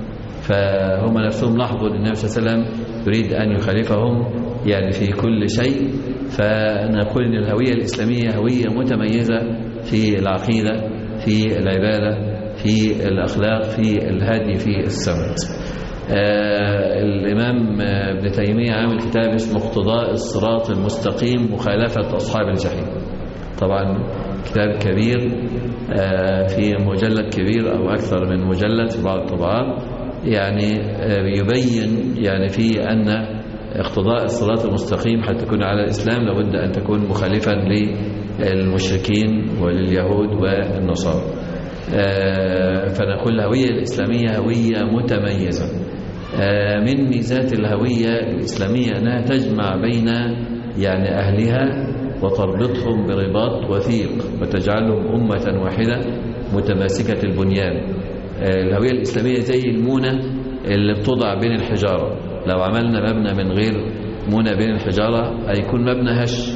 فهم نفسهم لاحظوا أن النبي صلى الله عليه وسلم يريد أن يخالفهم يعني في كل شيء. فنقول أن الهوية الإسلامية هوية متميزة في العقيدة، في العبادة، في الأخلاق، في الهدي، في السمت. الإمام ابن تيمية عامل كتاب اسمه اقتضاء الصراط المستقيم مخالفة أصحاب الجحيم. طبعا كتاب كبير في مجلد كبير أو أكثر من مجلد في بعض الطبعات، يعني يبين يعني في أن اقتضاء الصراط المستقيم حتى تكون على الإسلام لابد أن تكون مخالفا للمشركين ولليهود والنصارى. فنقول الهوية الإسلامية هوية متميزة. من ميزات الهوية الإسلامية أنها تجمع بين يعني أهلها وتربطهم برباط وثيق وتجعلهم أمة واحدة متماسكة البنيان. الهوية الإسلامية زي المونة اللي بتوضع بين الحجارة. لو عملنا مبنى من غير مونة بين الحجارة هيكون مبنى هش،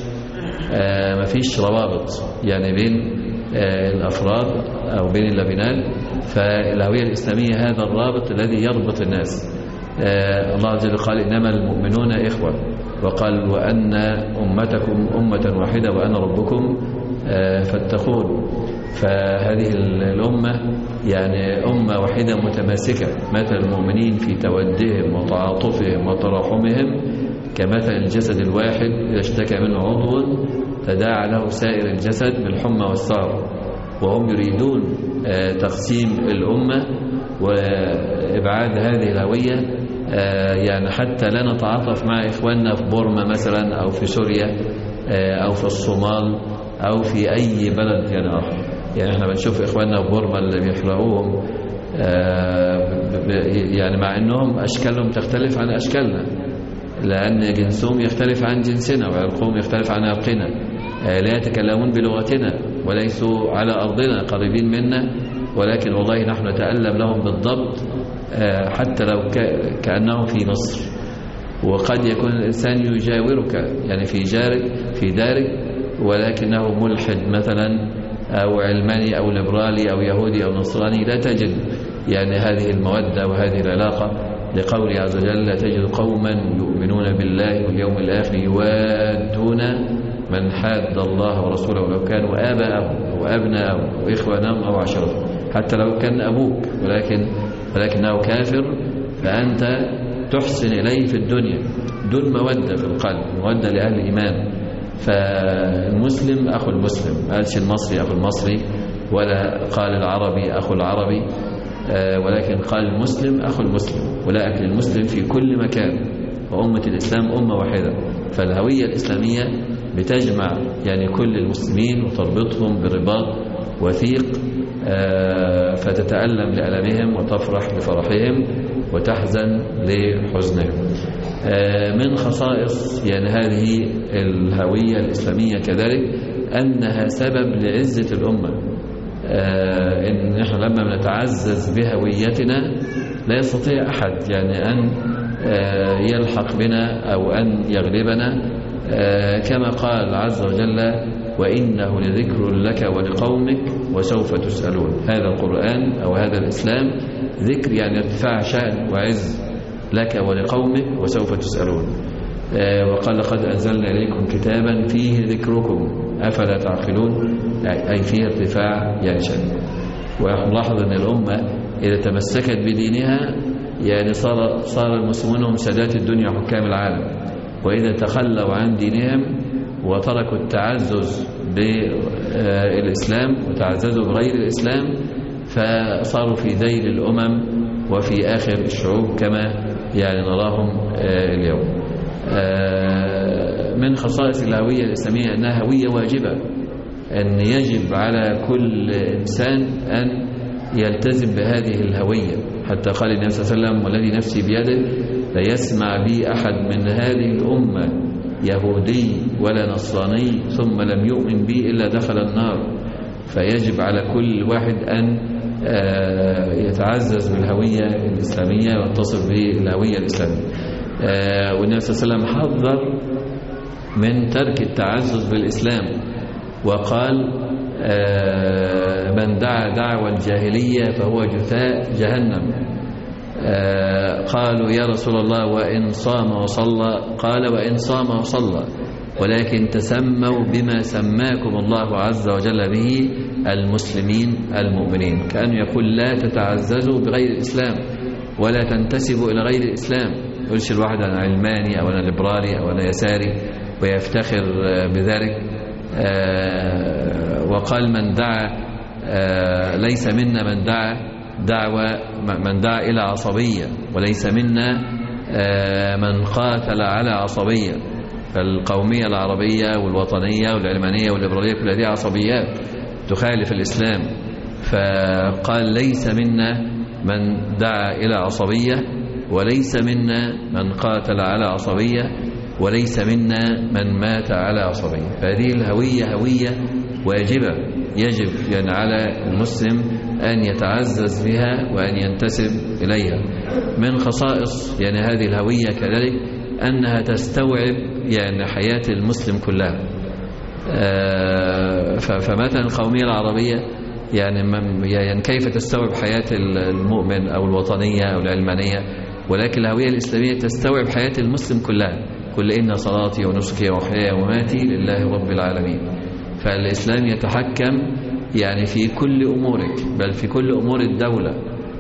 مفيش روابط يعني بين الأفراد أو بين اللبنات. فالهوية الإسلامية هذا الرابط الذي يربط الناس. الله عز وجل قال إنما المؤمنون إخوة، وقال وأن أمتكم أمة واحدة وأنا ربكم فاتقون. فهذه الأمة يعني أمة واحدة متماسكة، مثل المؤمنين في تودهم وتعاطفهم وتراحمهم كمثل الجسد الواحد إذا اشتكى منه عضو تداعى له سائر الجسد بالحمى والسهر. وهم يريدون تقسيم الأمة وإبعاد هذه الهوية، يعني حتى لا نتعاطف مع إخواننا في بورما مثلا أو في سوريا أو في الصومال أو في أي بلد يعني آخر. يعني احنا بنشوف إخواننا في بورما اللي بيحرقوهم يعني مع أنهم أشكالهم تختلف عن أشكالنا، لأن جنسهم يختلف عن جنسنا وعرقهم يختلف عن عرقنا، لا يتكلمون بلغتنا وليسوا على أرضنا قريبين منا، ولكن والله نحن نتألم لهم بالضبط حتى لو كأنهم في مصر. وقد يكون الإنسان يجاورك يعني في دارك ولكنه ملحد مثلا أو علماني أو ليبرالي أو يهودي أو نصراني، لا تجد يعني هذه المودة وهذه العلاقة. لقوله عز وجل لا تجد قوما يؤمنون بالله واليوم الآخر يوادون من حاد الله ورسوله ولو كانوا آباءهم وأبناءهم وإخوانهم أو عشيرتهم، حتى لو كان أبوك ولكنه كافر فأنت تحسن إليه في الدنيا دون مودة في القلب، مودة لأهل الإيمان. فالمسلم أخو المسلم، ما قالش المصري أخو المصري ولا قال العربي أخو العربي، ولكن قال المسلم أخو المسلم، ولا أكل المسلم في كل مكان، وأمة الإسلام أمة واحدة. فالهوية الإسلامية بتجمع يعني كل المسلمين وتربطهم برباط وثيق، فتتألم لألمهم وتفرح لفرحهم وتحزن لحزنهم. من خصائص يعني هذه الهوية الإسلامية كذلك أنها سبب لعزة الأمة. إن نحن لما نتعزز بهويتنا لا يستطيع أحد يعني أن يلحق بنا أو أن يغلبنا، كما قال عز وجل وإنه لذكر لك ولقومك وسوف تسألون. هذا القرآن أو هذا الإسلام ذكر يعني ارتفاع شأن وعز لك ولقومك وسوف تسألون. وقال لقد أنزلنا إليكم كتابا فيه ذكركم أفلا تعقلون، أي فيه ارتفاع يعني شأن. ونلاحظ أن الأمة إذا تمسكت بدينها يعني صار المسلمون هم سادات الدنيا وحكام العالم. وإذا تخلوا عن دينهم وتركوا التعزز بالإسلام وتعززوا بغير الإسلام فصاروا في ذيل الأمم وفي آخر الشعوب كما يعني نراهم اليوم. من خصائص الهوية الإسلامية أنها هوية واجبة، أن يجب على كل إنسان أن يلتزم بهذه الهوية. حتى قال النبي صلى الله عليه وسلم والذي نفسي بيده لا يسمع بي أحد من هذه الأمة يهودي ولا نصراني ثم لم يؤمن بي إلا دخل النار. فيجب على كل واحد أن يتعزز بالهوية الإسلامية ويتصف بالهوية الإسلامية. والنبي صلى الله عليه وسلم حذر من ترك التعزز بالإسلام وقال من دعا دعوى الجاهلية فهو جثاء جهنم. قالوا يا رسول الله وإن صام وصلى؟ قال وإن صام وصلى ولكن تسموا بما سماكم الله عز وجل به المسلمين المؤمنين. كأنه يقول لا تتعززوا بغير الإسلام ولا تنتسبوا إلى غير الإسلام. يقولش الواحد أنا علماني أو أنا ليبرالي أو أنا يساري ويفتخر بذلك. وقال من دعا ليس منا من دعا إلى عصبية وليس منا من قاتل على عصبية. فالقومية العربية والوطنية والعلمانية والليبرالية كل هذه عصبيات تخالف الإسلام. فقال ليس منا من دعا إلى عصبية وليس منا من قاتل على عصبية وليس منا من مات على عصبية. فهذه الهوية هوية واجبة يجب يعني على المسلم أن يتعزز بها وأن ينتسب إليها. من خصائص يعني هذه الهوية كذلك أنها تستوعب يعني حياة المسلم كلها. فمثلا القومية العربية يعني كيف تستوعب حياة المؤمن أو الوطنية أو العلمانية، ولكن الهوية الإسلامية تستوعب حياة المسلم كلها. قل إن صلاتي ونسكي ومحياي ومماتي لله رب العالمين. فالإسلام يتحكم يعني في كل أمورك بل في كل أمور الدولة.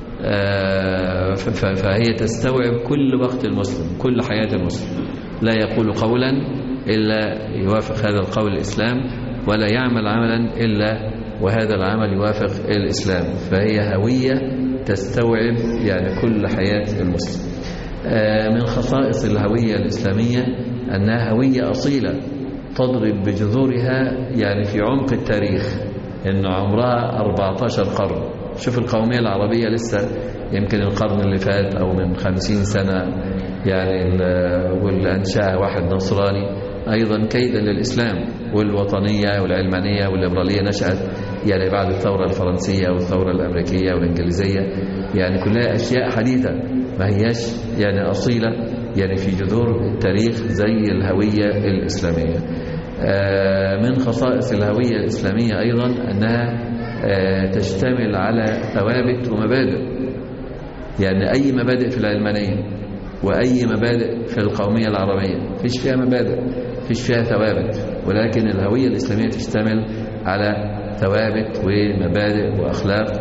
فهي تستوعب كل وقت المسلم كل حياة المسلم. لا يقول قولا إلا يوافق هذا القول الإسلام ولا يعمل عملا إلا وهذا العمل يوافق الإسلام. فهي هوية تستوعب يعني كل حياة المسلم. من خصائص الهوية الإسلامية أنها هوية أصيلة تضرب بجذورها يعني في عمق التاريخ، إن عمرها 14 قرن. شوف القومية العربية لسه يمكن القرن اللي فات أو من 50 سنة يعني واللي أنشأها واحد نصراني أيضا كيدا للإسلام. والوطنية والعلمانية والليبرالية نشأت يعني بعد الثورة الفرنسية والثورة الأمريكية والإنجليزية. يعني كلها أشياء حديثة ما هياش يعني أصيلة يعني في جذور التاريخ زي الهوية الإسلامية. من خصائص الهوية الإسلامية أيضا أنها تشتمل على ثوابت ومبادئ. يعني أي مبادئ في العلمانية وأي مبادئ في القومية العربية فيش فيها مبادئ فيش فيها ثوابت، ولكن الهوية الإسلامية تشتمل على ثوابت ومبادئ وأخلاق.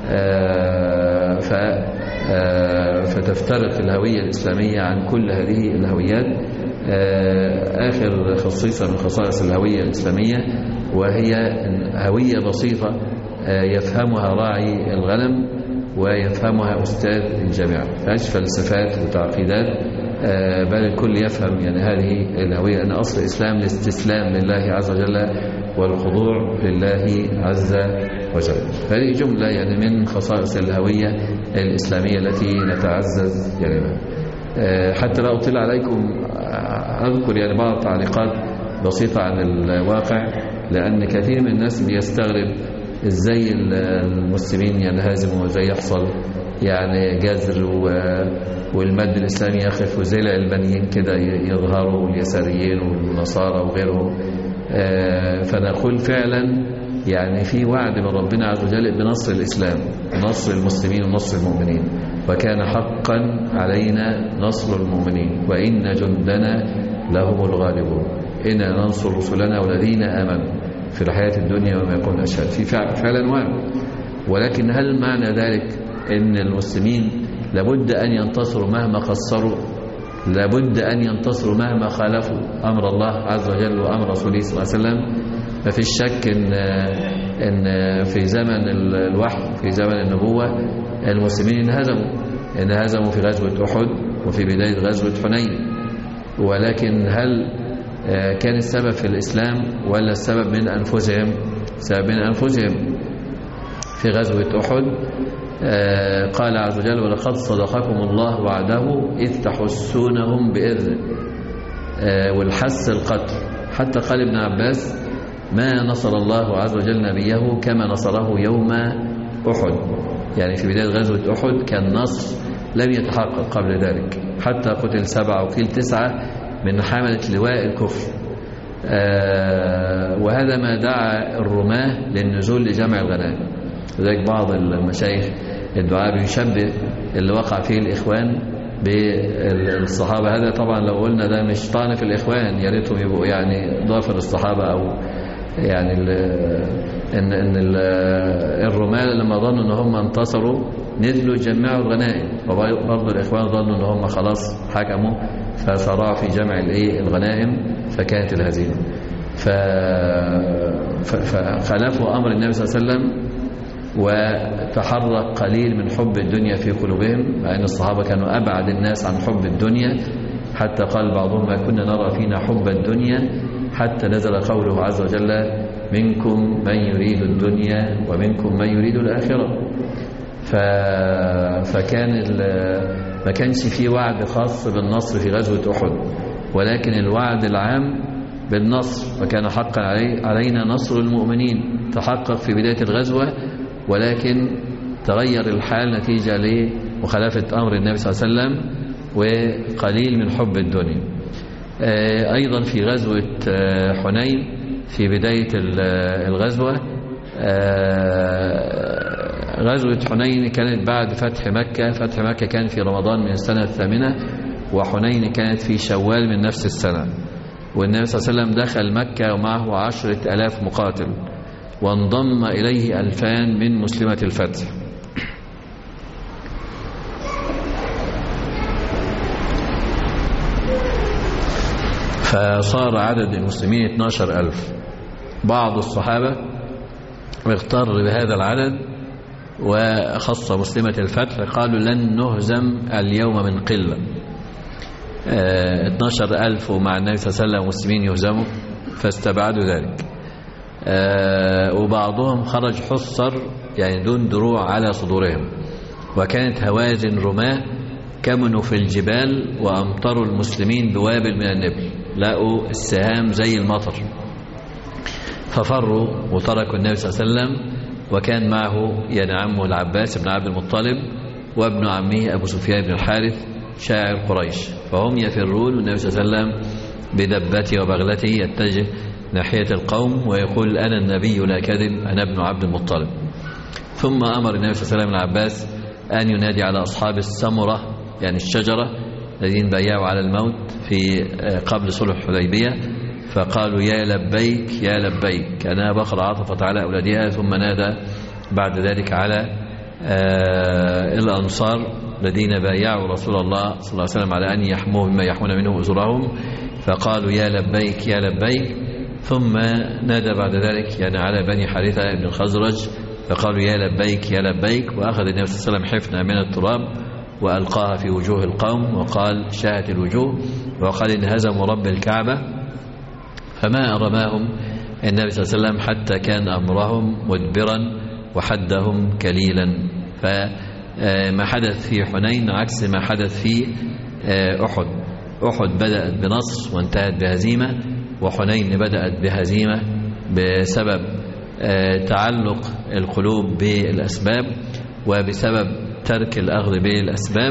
فتفترق الهوية الإسلامية عن كل هذه الهويات. آخر خصيصة من خصائص الهوية الإسلامية وهي هوية بسيطة يفهمها راعي الغنم ويفهمها أستاذ الجامعة. فيهاش فلسفات وتعقيدات بل الكل يفهم يعني هذه الهوية أن أصل الإسلام الاستسلام لله عز وجل والخضوع لله عز وجل. هذه جملة يعني من خصائص الهوية الإسلامية التي نتعزز يعني بها. حتى لا أطيل عليكم أذكر يعني بعض تعليقات بسيطة عن الواقع، لأن كثير من الناس بيستغرب إزاي المسلمين ينهزموا وإزاي يحصل يعني جذر والمد الإسلامي يخف وزي العلمانيين كده يظهروا واليساريين والنصارى وغيرهم. فنقول فعلا يعني في وعد من ربنا عز وجل بنصر الإسلام نصر المسلمين ونصر المؤمنين، وكان حقا علينا نصر المؤمنين وإن جندنا لهم الغالبون إنا ننصر رسلنا والذين آمنوا في الحياة الدنيا وما يكون أشهد. في فعلا وعد، ولكن هل معنى ذلك أن المسلمين لابد أن ينتصروا مهما قصروا؟ لابد أن ينتصروا مهما خالفوا أمر الله عز وجل وأمر رسوله صلى الله عليه وسلم. ما فيش شك إن في زمن الوحي في زمن النبوة المسلمين انهزموا في غزوة أحد وفي بداية غزوة حنين. ولكن هل كان السبب في الإسلام ولا السبب من أنفسهم؟ السبب من أنفسهم. في غزوة أحد قال عز وجل: ولقد صدقكم الله وعده إذ تحسونهم بإذنه. والحس القتل. حتى قال ابن عباس: ما نصر الله عز وجل نبيه كما نصره يوم أحد. يعني في بداية غزوة أحد كان نصر لم يتحقق قبل ذلك، حتى قتل 7 وقيل 9 من حملة لواء الكفر. وهذا ما دعا الرماة للنزول لجمع الغنائم. لذلك بعض المشايخ الدعاء بيشبه اللي وقع فيه الإخوان بالصحابة. هذا طبعا لو قلنا ده مش طعن في الإخوان، يا ريتهم يبقوا يعني ضافر الصحابة، أو يعني إن الرماة لما ظنوا إن هم انتصروا نزلوا جمعوا الغنائم، وبرضه الإخوان ظنوا إن هم خلاص حكموا فصارعوا في جمع الغنائم فكانت الهزيمة. فخالفوا أمر النبي صلى الله عليه وسلم، وتحرك قليل من حب الدنيا في قلوبهم، مع أن الصحابة كانوا أبعد الناس عن حب الدنيا. حتى قال بعضهم: ما كنا نرى فينا حب الدنيا حتى نزل قوله عز وجل: منكم من يريد الدنيا ومنكم من يريد الآخرة. ما كانش فيه وعد خاص بالنصر في غزوة أحد، ولكن الوعد العام بالنصر، وكان حقا علينا نصر المؤمنين، تحقق في بداية الغزوة، ولكن تغير الحال نتيجة لمخالفة أمر النبي صلى الله عليه وسلم وقليل من حب الدنيا. أيضا في غزوة حنين في بداية الغزوة، غزوة حنين كانت بعد فتح مكة. فتح مكة كان في رمضان من السنة 8، وحنين كانت في شوال من نفس السنة. والنبي صلى الله عليه وسلم دخل مكة ومعه 10,000 مقاتل، وانضم إليه 2000 من مسلمة الفتح. فصار عدد المسلمين 12,000. بعض الصحابة اغتر بهذا العدد وخص مسلمة الفتح، قالوا: لن نهزم اليوم من قلة. 12,000 ومع النبي صلى الله عليه وسلم مسلمين يهزموا، فاستبعدوا ذلك. وبعضهم خرج حصر، يعني دون دروع على صدورهم، وكانت هوازن رماة كمنوا في الجبال وأمطروا المسلمين بوابل من النبل، لقوا السهام زي المطر، ففروا وتركوا النبي صلى الله عليه وسلم. وكان معه يعني عمه العباس بن عبد المطلب وابن عمه أبو سفيان بن الحارث شاعر قريش، فهم يفرون، والنبي صلى الله عليه وسلم بدبته وبغلته يتجه ناحية القوم ويقول: أنا النبي لا كذب، أنا ابن عبد المطلب. ثم أمر النبي صلى الله عليه وسلم العباس أن ينادي على أصحاب السمرة، يعني الشجرة الذين بايعوا على الموت في قبل صلح الحديبية، فقالوا: يا لبيك يا لبيك، كأنها بقرة عطفت على أولادها. ثم نادى بعد ذلك على الأنصار الذين بايعوا رسول الله صلى الله عليه وسلم على أن يحموه مما يحمون منه أزرهم، فقالوا: يا لبيك يا لبيك. ثم نادى بعد ذلك يعني على بني حارثة بن الخزرج، فقالوا: يا لبيك يا لبيك. وأخذ النبي صلى الله عليه وسلم حفنة من التراب وألقاها في وجوه القوم، وقال: شاهت الوجوه، وقال: إن هزموا رب الكعبة. فما رماهم النبي صلى الله عليه وسلم حتى كان أمرهم مدبرا وحدهم كليلا. فما حدث في حنين عكس ما حدث في أحد. أحد بدأت بنصر وانتهت بهزيمة، وحنين بدأت بهزيمة بسبب تعلق القلوب بالأسباب، وبسبب ترك الأخذ بالأسباب،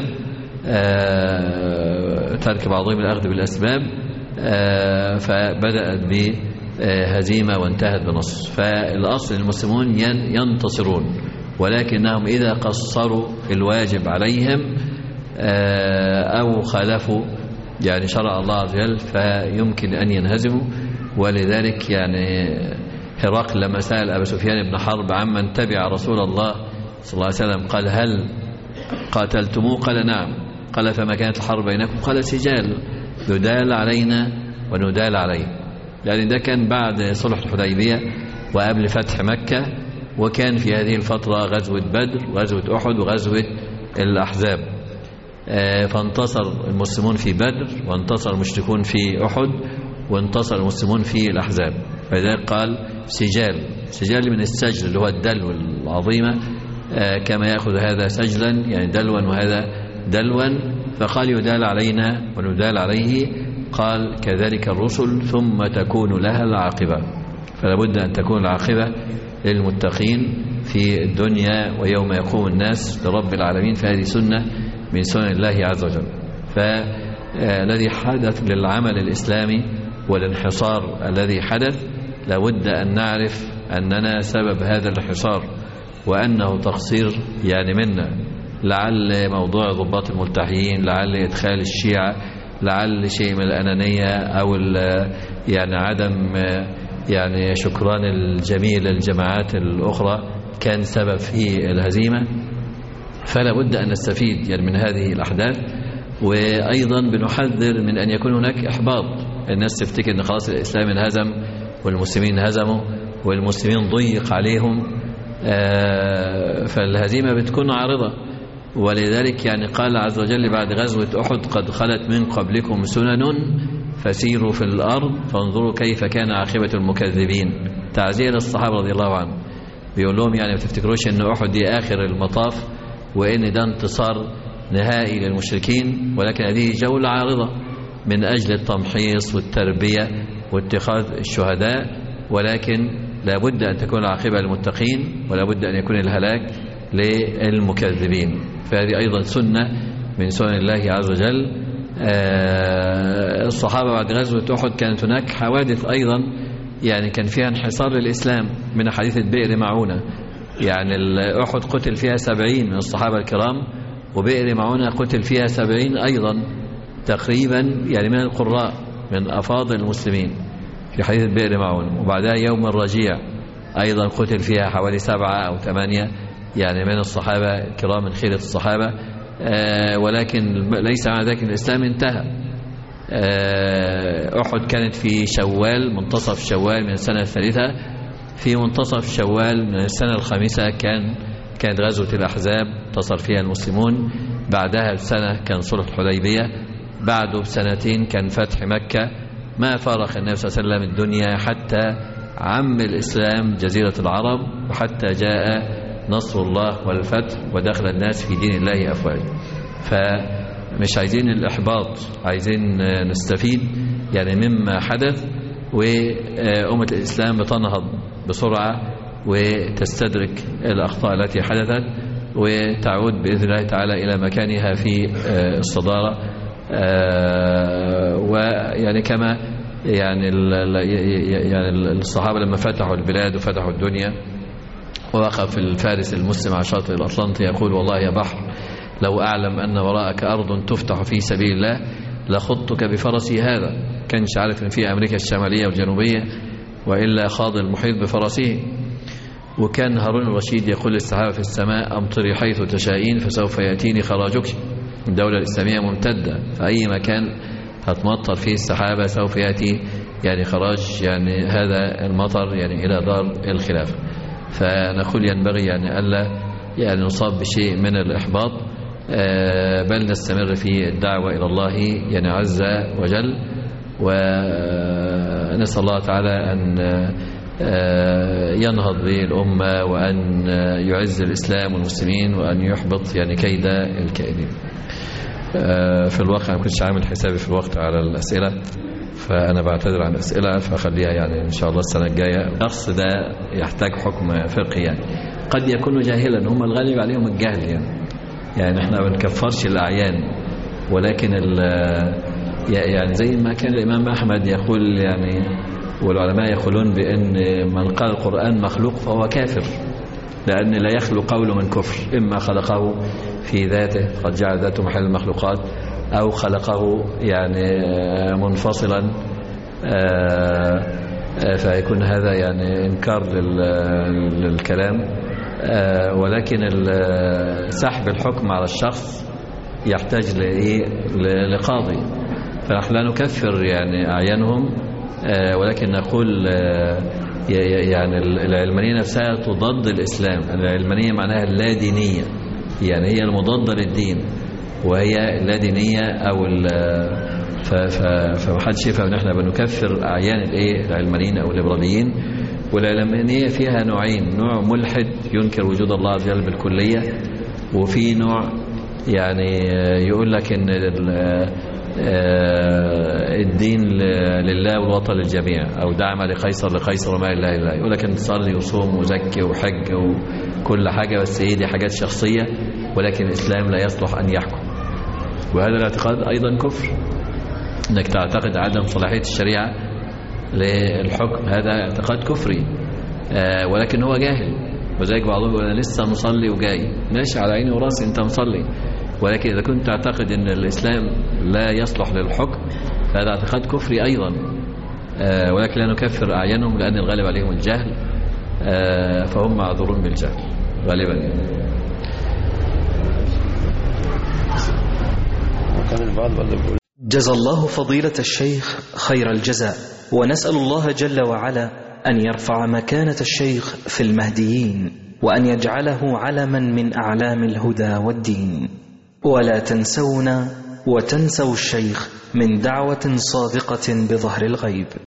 ترك بعضهم الأخذ بالأسباب، فبدأت بهزيمة وانتهت بنصر. فالأصل المسلمون ينتصرون، ولكنهم إذا قصروا في الواجب عليهم أو خالفوا يعني شرع الله عز وجل فيمكن أن ينهزموا. ولذلك يعني هرقل لما سأل أبا سفيان بن حرب عمن تبع رسول الله صلى الله عليه وسلم قال: هل قاتلتموه؟ قال: نعم. قال فما كانت الحرب بينكم؟ قال سجال يدال علينا وندال عليه، لأن ده كان بعد صلح الحديبية وقبل فتح مكة، وكان في هذه الفترة غزوة بدر وغزوة أحد وغزوة الأحزاب، فانتصر المسلمون في بدر وانتصر المشركون في أحد وانتصر المسلمون في الأحزاب. فلذلك قال سجال من السجل اللي هو الدلو العظيمة، كما يأخذ هذا سجلا يعني دلوا وهذا دلوا، فقال يدال علينا وندال عليه. قال كذلك الرسل ثم تكون لها العاقبة، فلا بد أن تكون العاقبة للمتقين في الدنيا ويوم يقوم الناس لرب العالمين، فهذه سنة من سنن الله عز وجل. فالذي حدث للعمل الإسلامي والانحصار الذي حدث لابد أن نعرف أننا سبب هذا الانحصار وأنه تقصير يعني منا، لعل موضوع ضباط الملتحيين، لعل إدخال الشيعة، لعل شيء من الأنانية أو يعني عدم يعني شكران الجميل للجماعات الأخرى كان سبب في الهزيمة. فلا بد أن نستفيد يعني من هذه الأحداث، وأيضا بنحذر من أن يكون هناك إحباط، الناس تفتكر أن خلاص الإسلام انهزم والمسلمين هزموا والمسلمين ضيق عليهم، فالهزيمة بتكون عارضة. ولذلك يعني قال عز وجل بعد غزوة أحد قد خلت من قبلكم سنن فسيروا في الأرض فانظروا كيف كان عاقبة المكذبين، تعزية للصحابة رضي الله عنهم، بيقول لهم يعني ما تفتكروش أن أحد دي آخر المطاف وإن ده انتصار نهائي للمشركين، ولكن هذه جولة عارضة من أجل التمحيص والتربية واتخاذ الشهداء، ولكن لا بد أن تكون العاقبة للمتقين ولا بد أن يكون الهلاك للمكذبين. فهذه أيضا سنة من سنن الله عز وجل. الصحابة بعد غزوة أحد كانت هناك حوادث أيضا يعني كان فيها انحصار للإسلام، من حديث بئر معونة، يعني أحد قتل فيها 70 من الصحابة الكرام، وبئر معونة قتل فيها 70 أيضا تقريبا يعني من القراء من أفاضل المسلمين في حديث بئر معونة. وبعدها يوم الرجيع أيضا قتل فيها حوالي 7 أو 8 يعني من الصحابة الكرام من خيرة الصحابة، ولكن ليس مع ذلك الإسلام انتهى. أحد كانت في شوال، منتصف شوال من السنة الثالثة، في منتصف شوال من السنة الخامسة كانت غزوة الأحزاب انتصر فيها المسلمون، بعدها بسنة كان صلح الحديبية، بعده بسنتين كان فتح مكة. ما فارق النبي صلى الله عليه وسلم الدنيا حتى عم الإسلام جزيرة العرب، وحتى جاء نصر الله والفتح ودخل الناس في دين الله أفواجا. فمش عايزين الإحباط، عايزين نستفيد يعني مما حدث، وأمة الإسلام بتنهض بسرعة وتستدرك الأخطاء التي حدثت وتعود بإذن الله تعالى إلى مكانها في الصدارة. ويعني كما يعني الصحابة لما فتحوا البلاد وفتحوا الدنيا، ووقف الفارس المسلم على شاطئ الأطلنطي يقول والله يا بحر لو أعلم أن وراءك أرض تفتح في سبيل الله لخضتك بفرسي هذا. كانش عارف أن في أمريكا الشمالية والجنوبية وإلا خاض المحيط بفرسه. وكان هارون الرشيد يقول للسحابة في السماء أمطري حيث تشائين فسوف يأتيني خراجك. الدولة الإسلامية ممتدة، فأي مكان هتمطر فيه السحابة سوف يأتي يعني خراج يعني هذا المطر يعني إلى دار الخلافة. فنقول ينبغي يعني ألا يعني نصاب بشيء من الإحباط، بل نستمر في الدعوة إلى الله يعني عز وجل، ونسأل الله تعالى أن ينهض به الأمة وأن يعز الإسلام والمسلمين وأن يحبط يعني كيد الكائدين. في الواقع ما كنتش عامل حسابي في الوقت على الأسئلة، فأنا بعتذر عن الأسئلة فخليها يعني إن شاء الله السنة الجاية. الشخص ده يحتاج حكم فقهي، يعني قد يكون جاهلا، هم الغالب عليهم الجهل يعني احنا ما بنكفرش الأعيان، ولكن يعني زي ما كان الإمام أحمد يقول يعني، والعلماء يقولون بأن من قال القرآن مخلوق فهو كافر، لأن لا يخلو قول من كفر، إما خلقه في ذاته قد جعل ذاته محل المخلوقات، أو خلقه يعني منفصلا، فيكون هذا يعني إنكار للكلام. ولكن سحب الحكم على الشخص يحتاج لقاضي. فنحن لا نكفر يعني أعيانهم، ولكن نقول يعني العلمانية نفسها تضاد الإسلام. العلمانية معناها اللا دينية، يعني هي المضادة للدين، وهي اللا دينية أو فمحدش يفهم ان احنا بنكفر أعيان العلمانيين أو الليبراليين. والعلمانية فيها نوعين: نوع ملحد ينكر وجود الله عز وجل بالكلية، وفي نوع يعني يقول لك ان الدين لله والوطن للجميع، او دعم لقيصر لقيصر وما لله الا. يقول لك ان تصلي وصوم وزكي وحج وكل حاجة، بس هي دي حاجات شخصية، ولكن الإسلام لا يصلح أن يحكم. وهذا الاعتقاد أيضا كفر، انك تعتقد عدم صلاحية الشريعة للحكم، هذا اعتقاد كفري. ولكن هو جاهل، وذلك بعضهم يقول انا لسه مصلي وجاي، ماشي على عيني وراسي انت مصلي، ولكن اذا كنت تعتقد ان الاسلام لا يصلح للحكم فهذا اعتقاد كفري ايضا. ولكن لا نكفر اعيانهم لان الغالب عليهم الجهل، فهم معذورون بالجهل غالبا. جزى الله فضيلة الشيخ خير الجزاء، ونسأل الله جل وعلا أن يرفع مكانة الشيخ في المهديين، وأن يجعله علما من أعلام الهدى والدين. ولا تنسونا وتنسوا الشيخ من دعوة صادقة بظهر الغيب.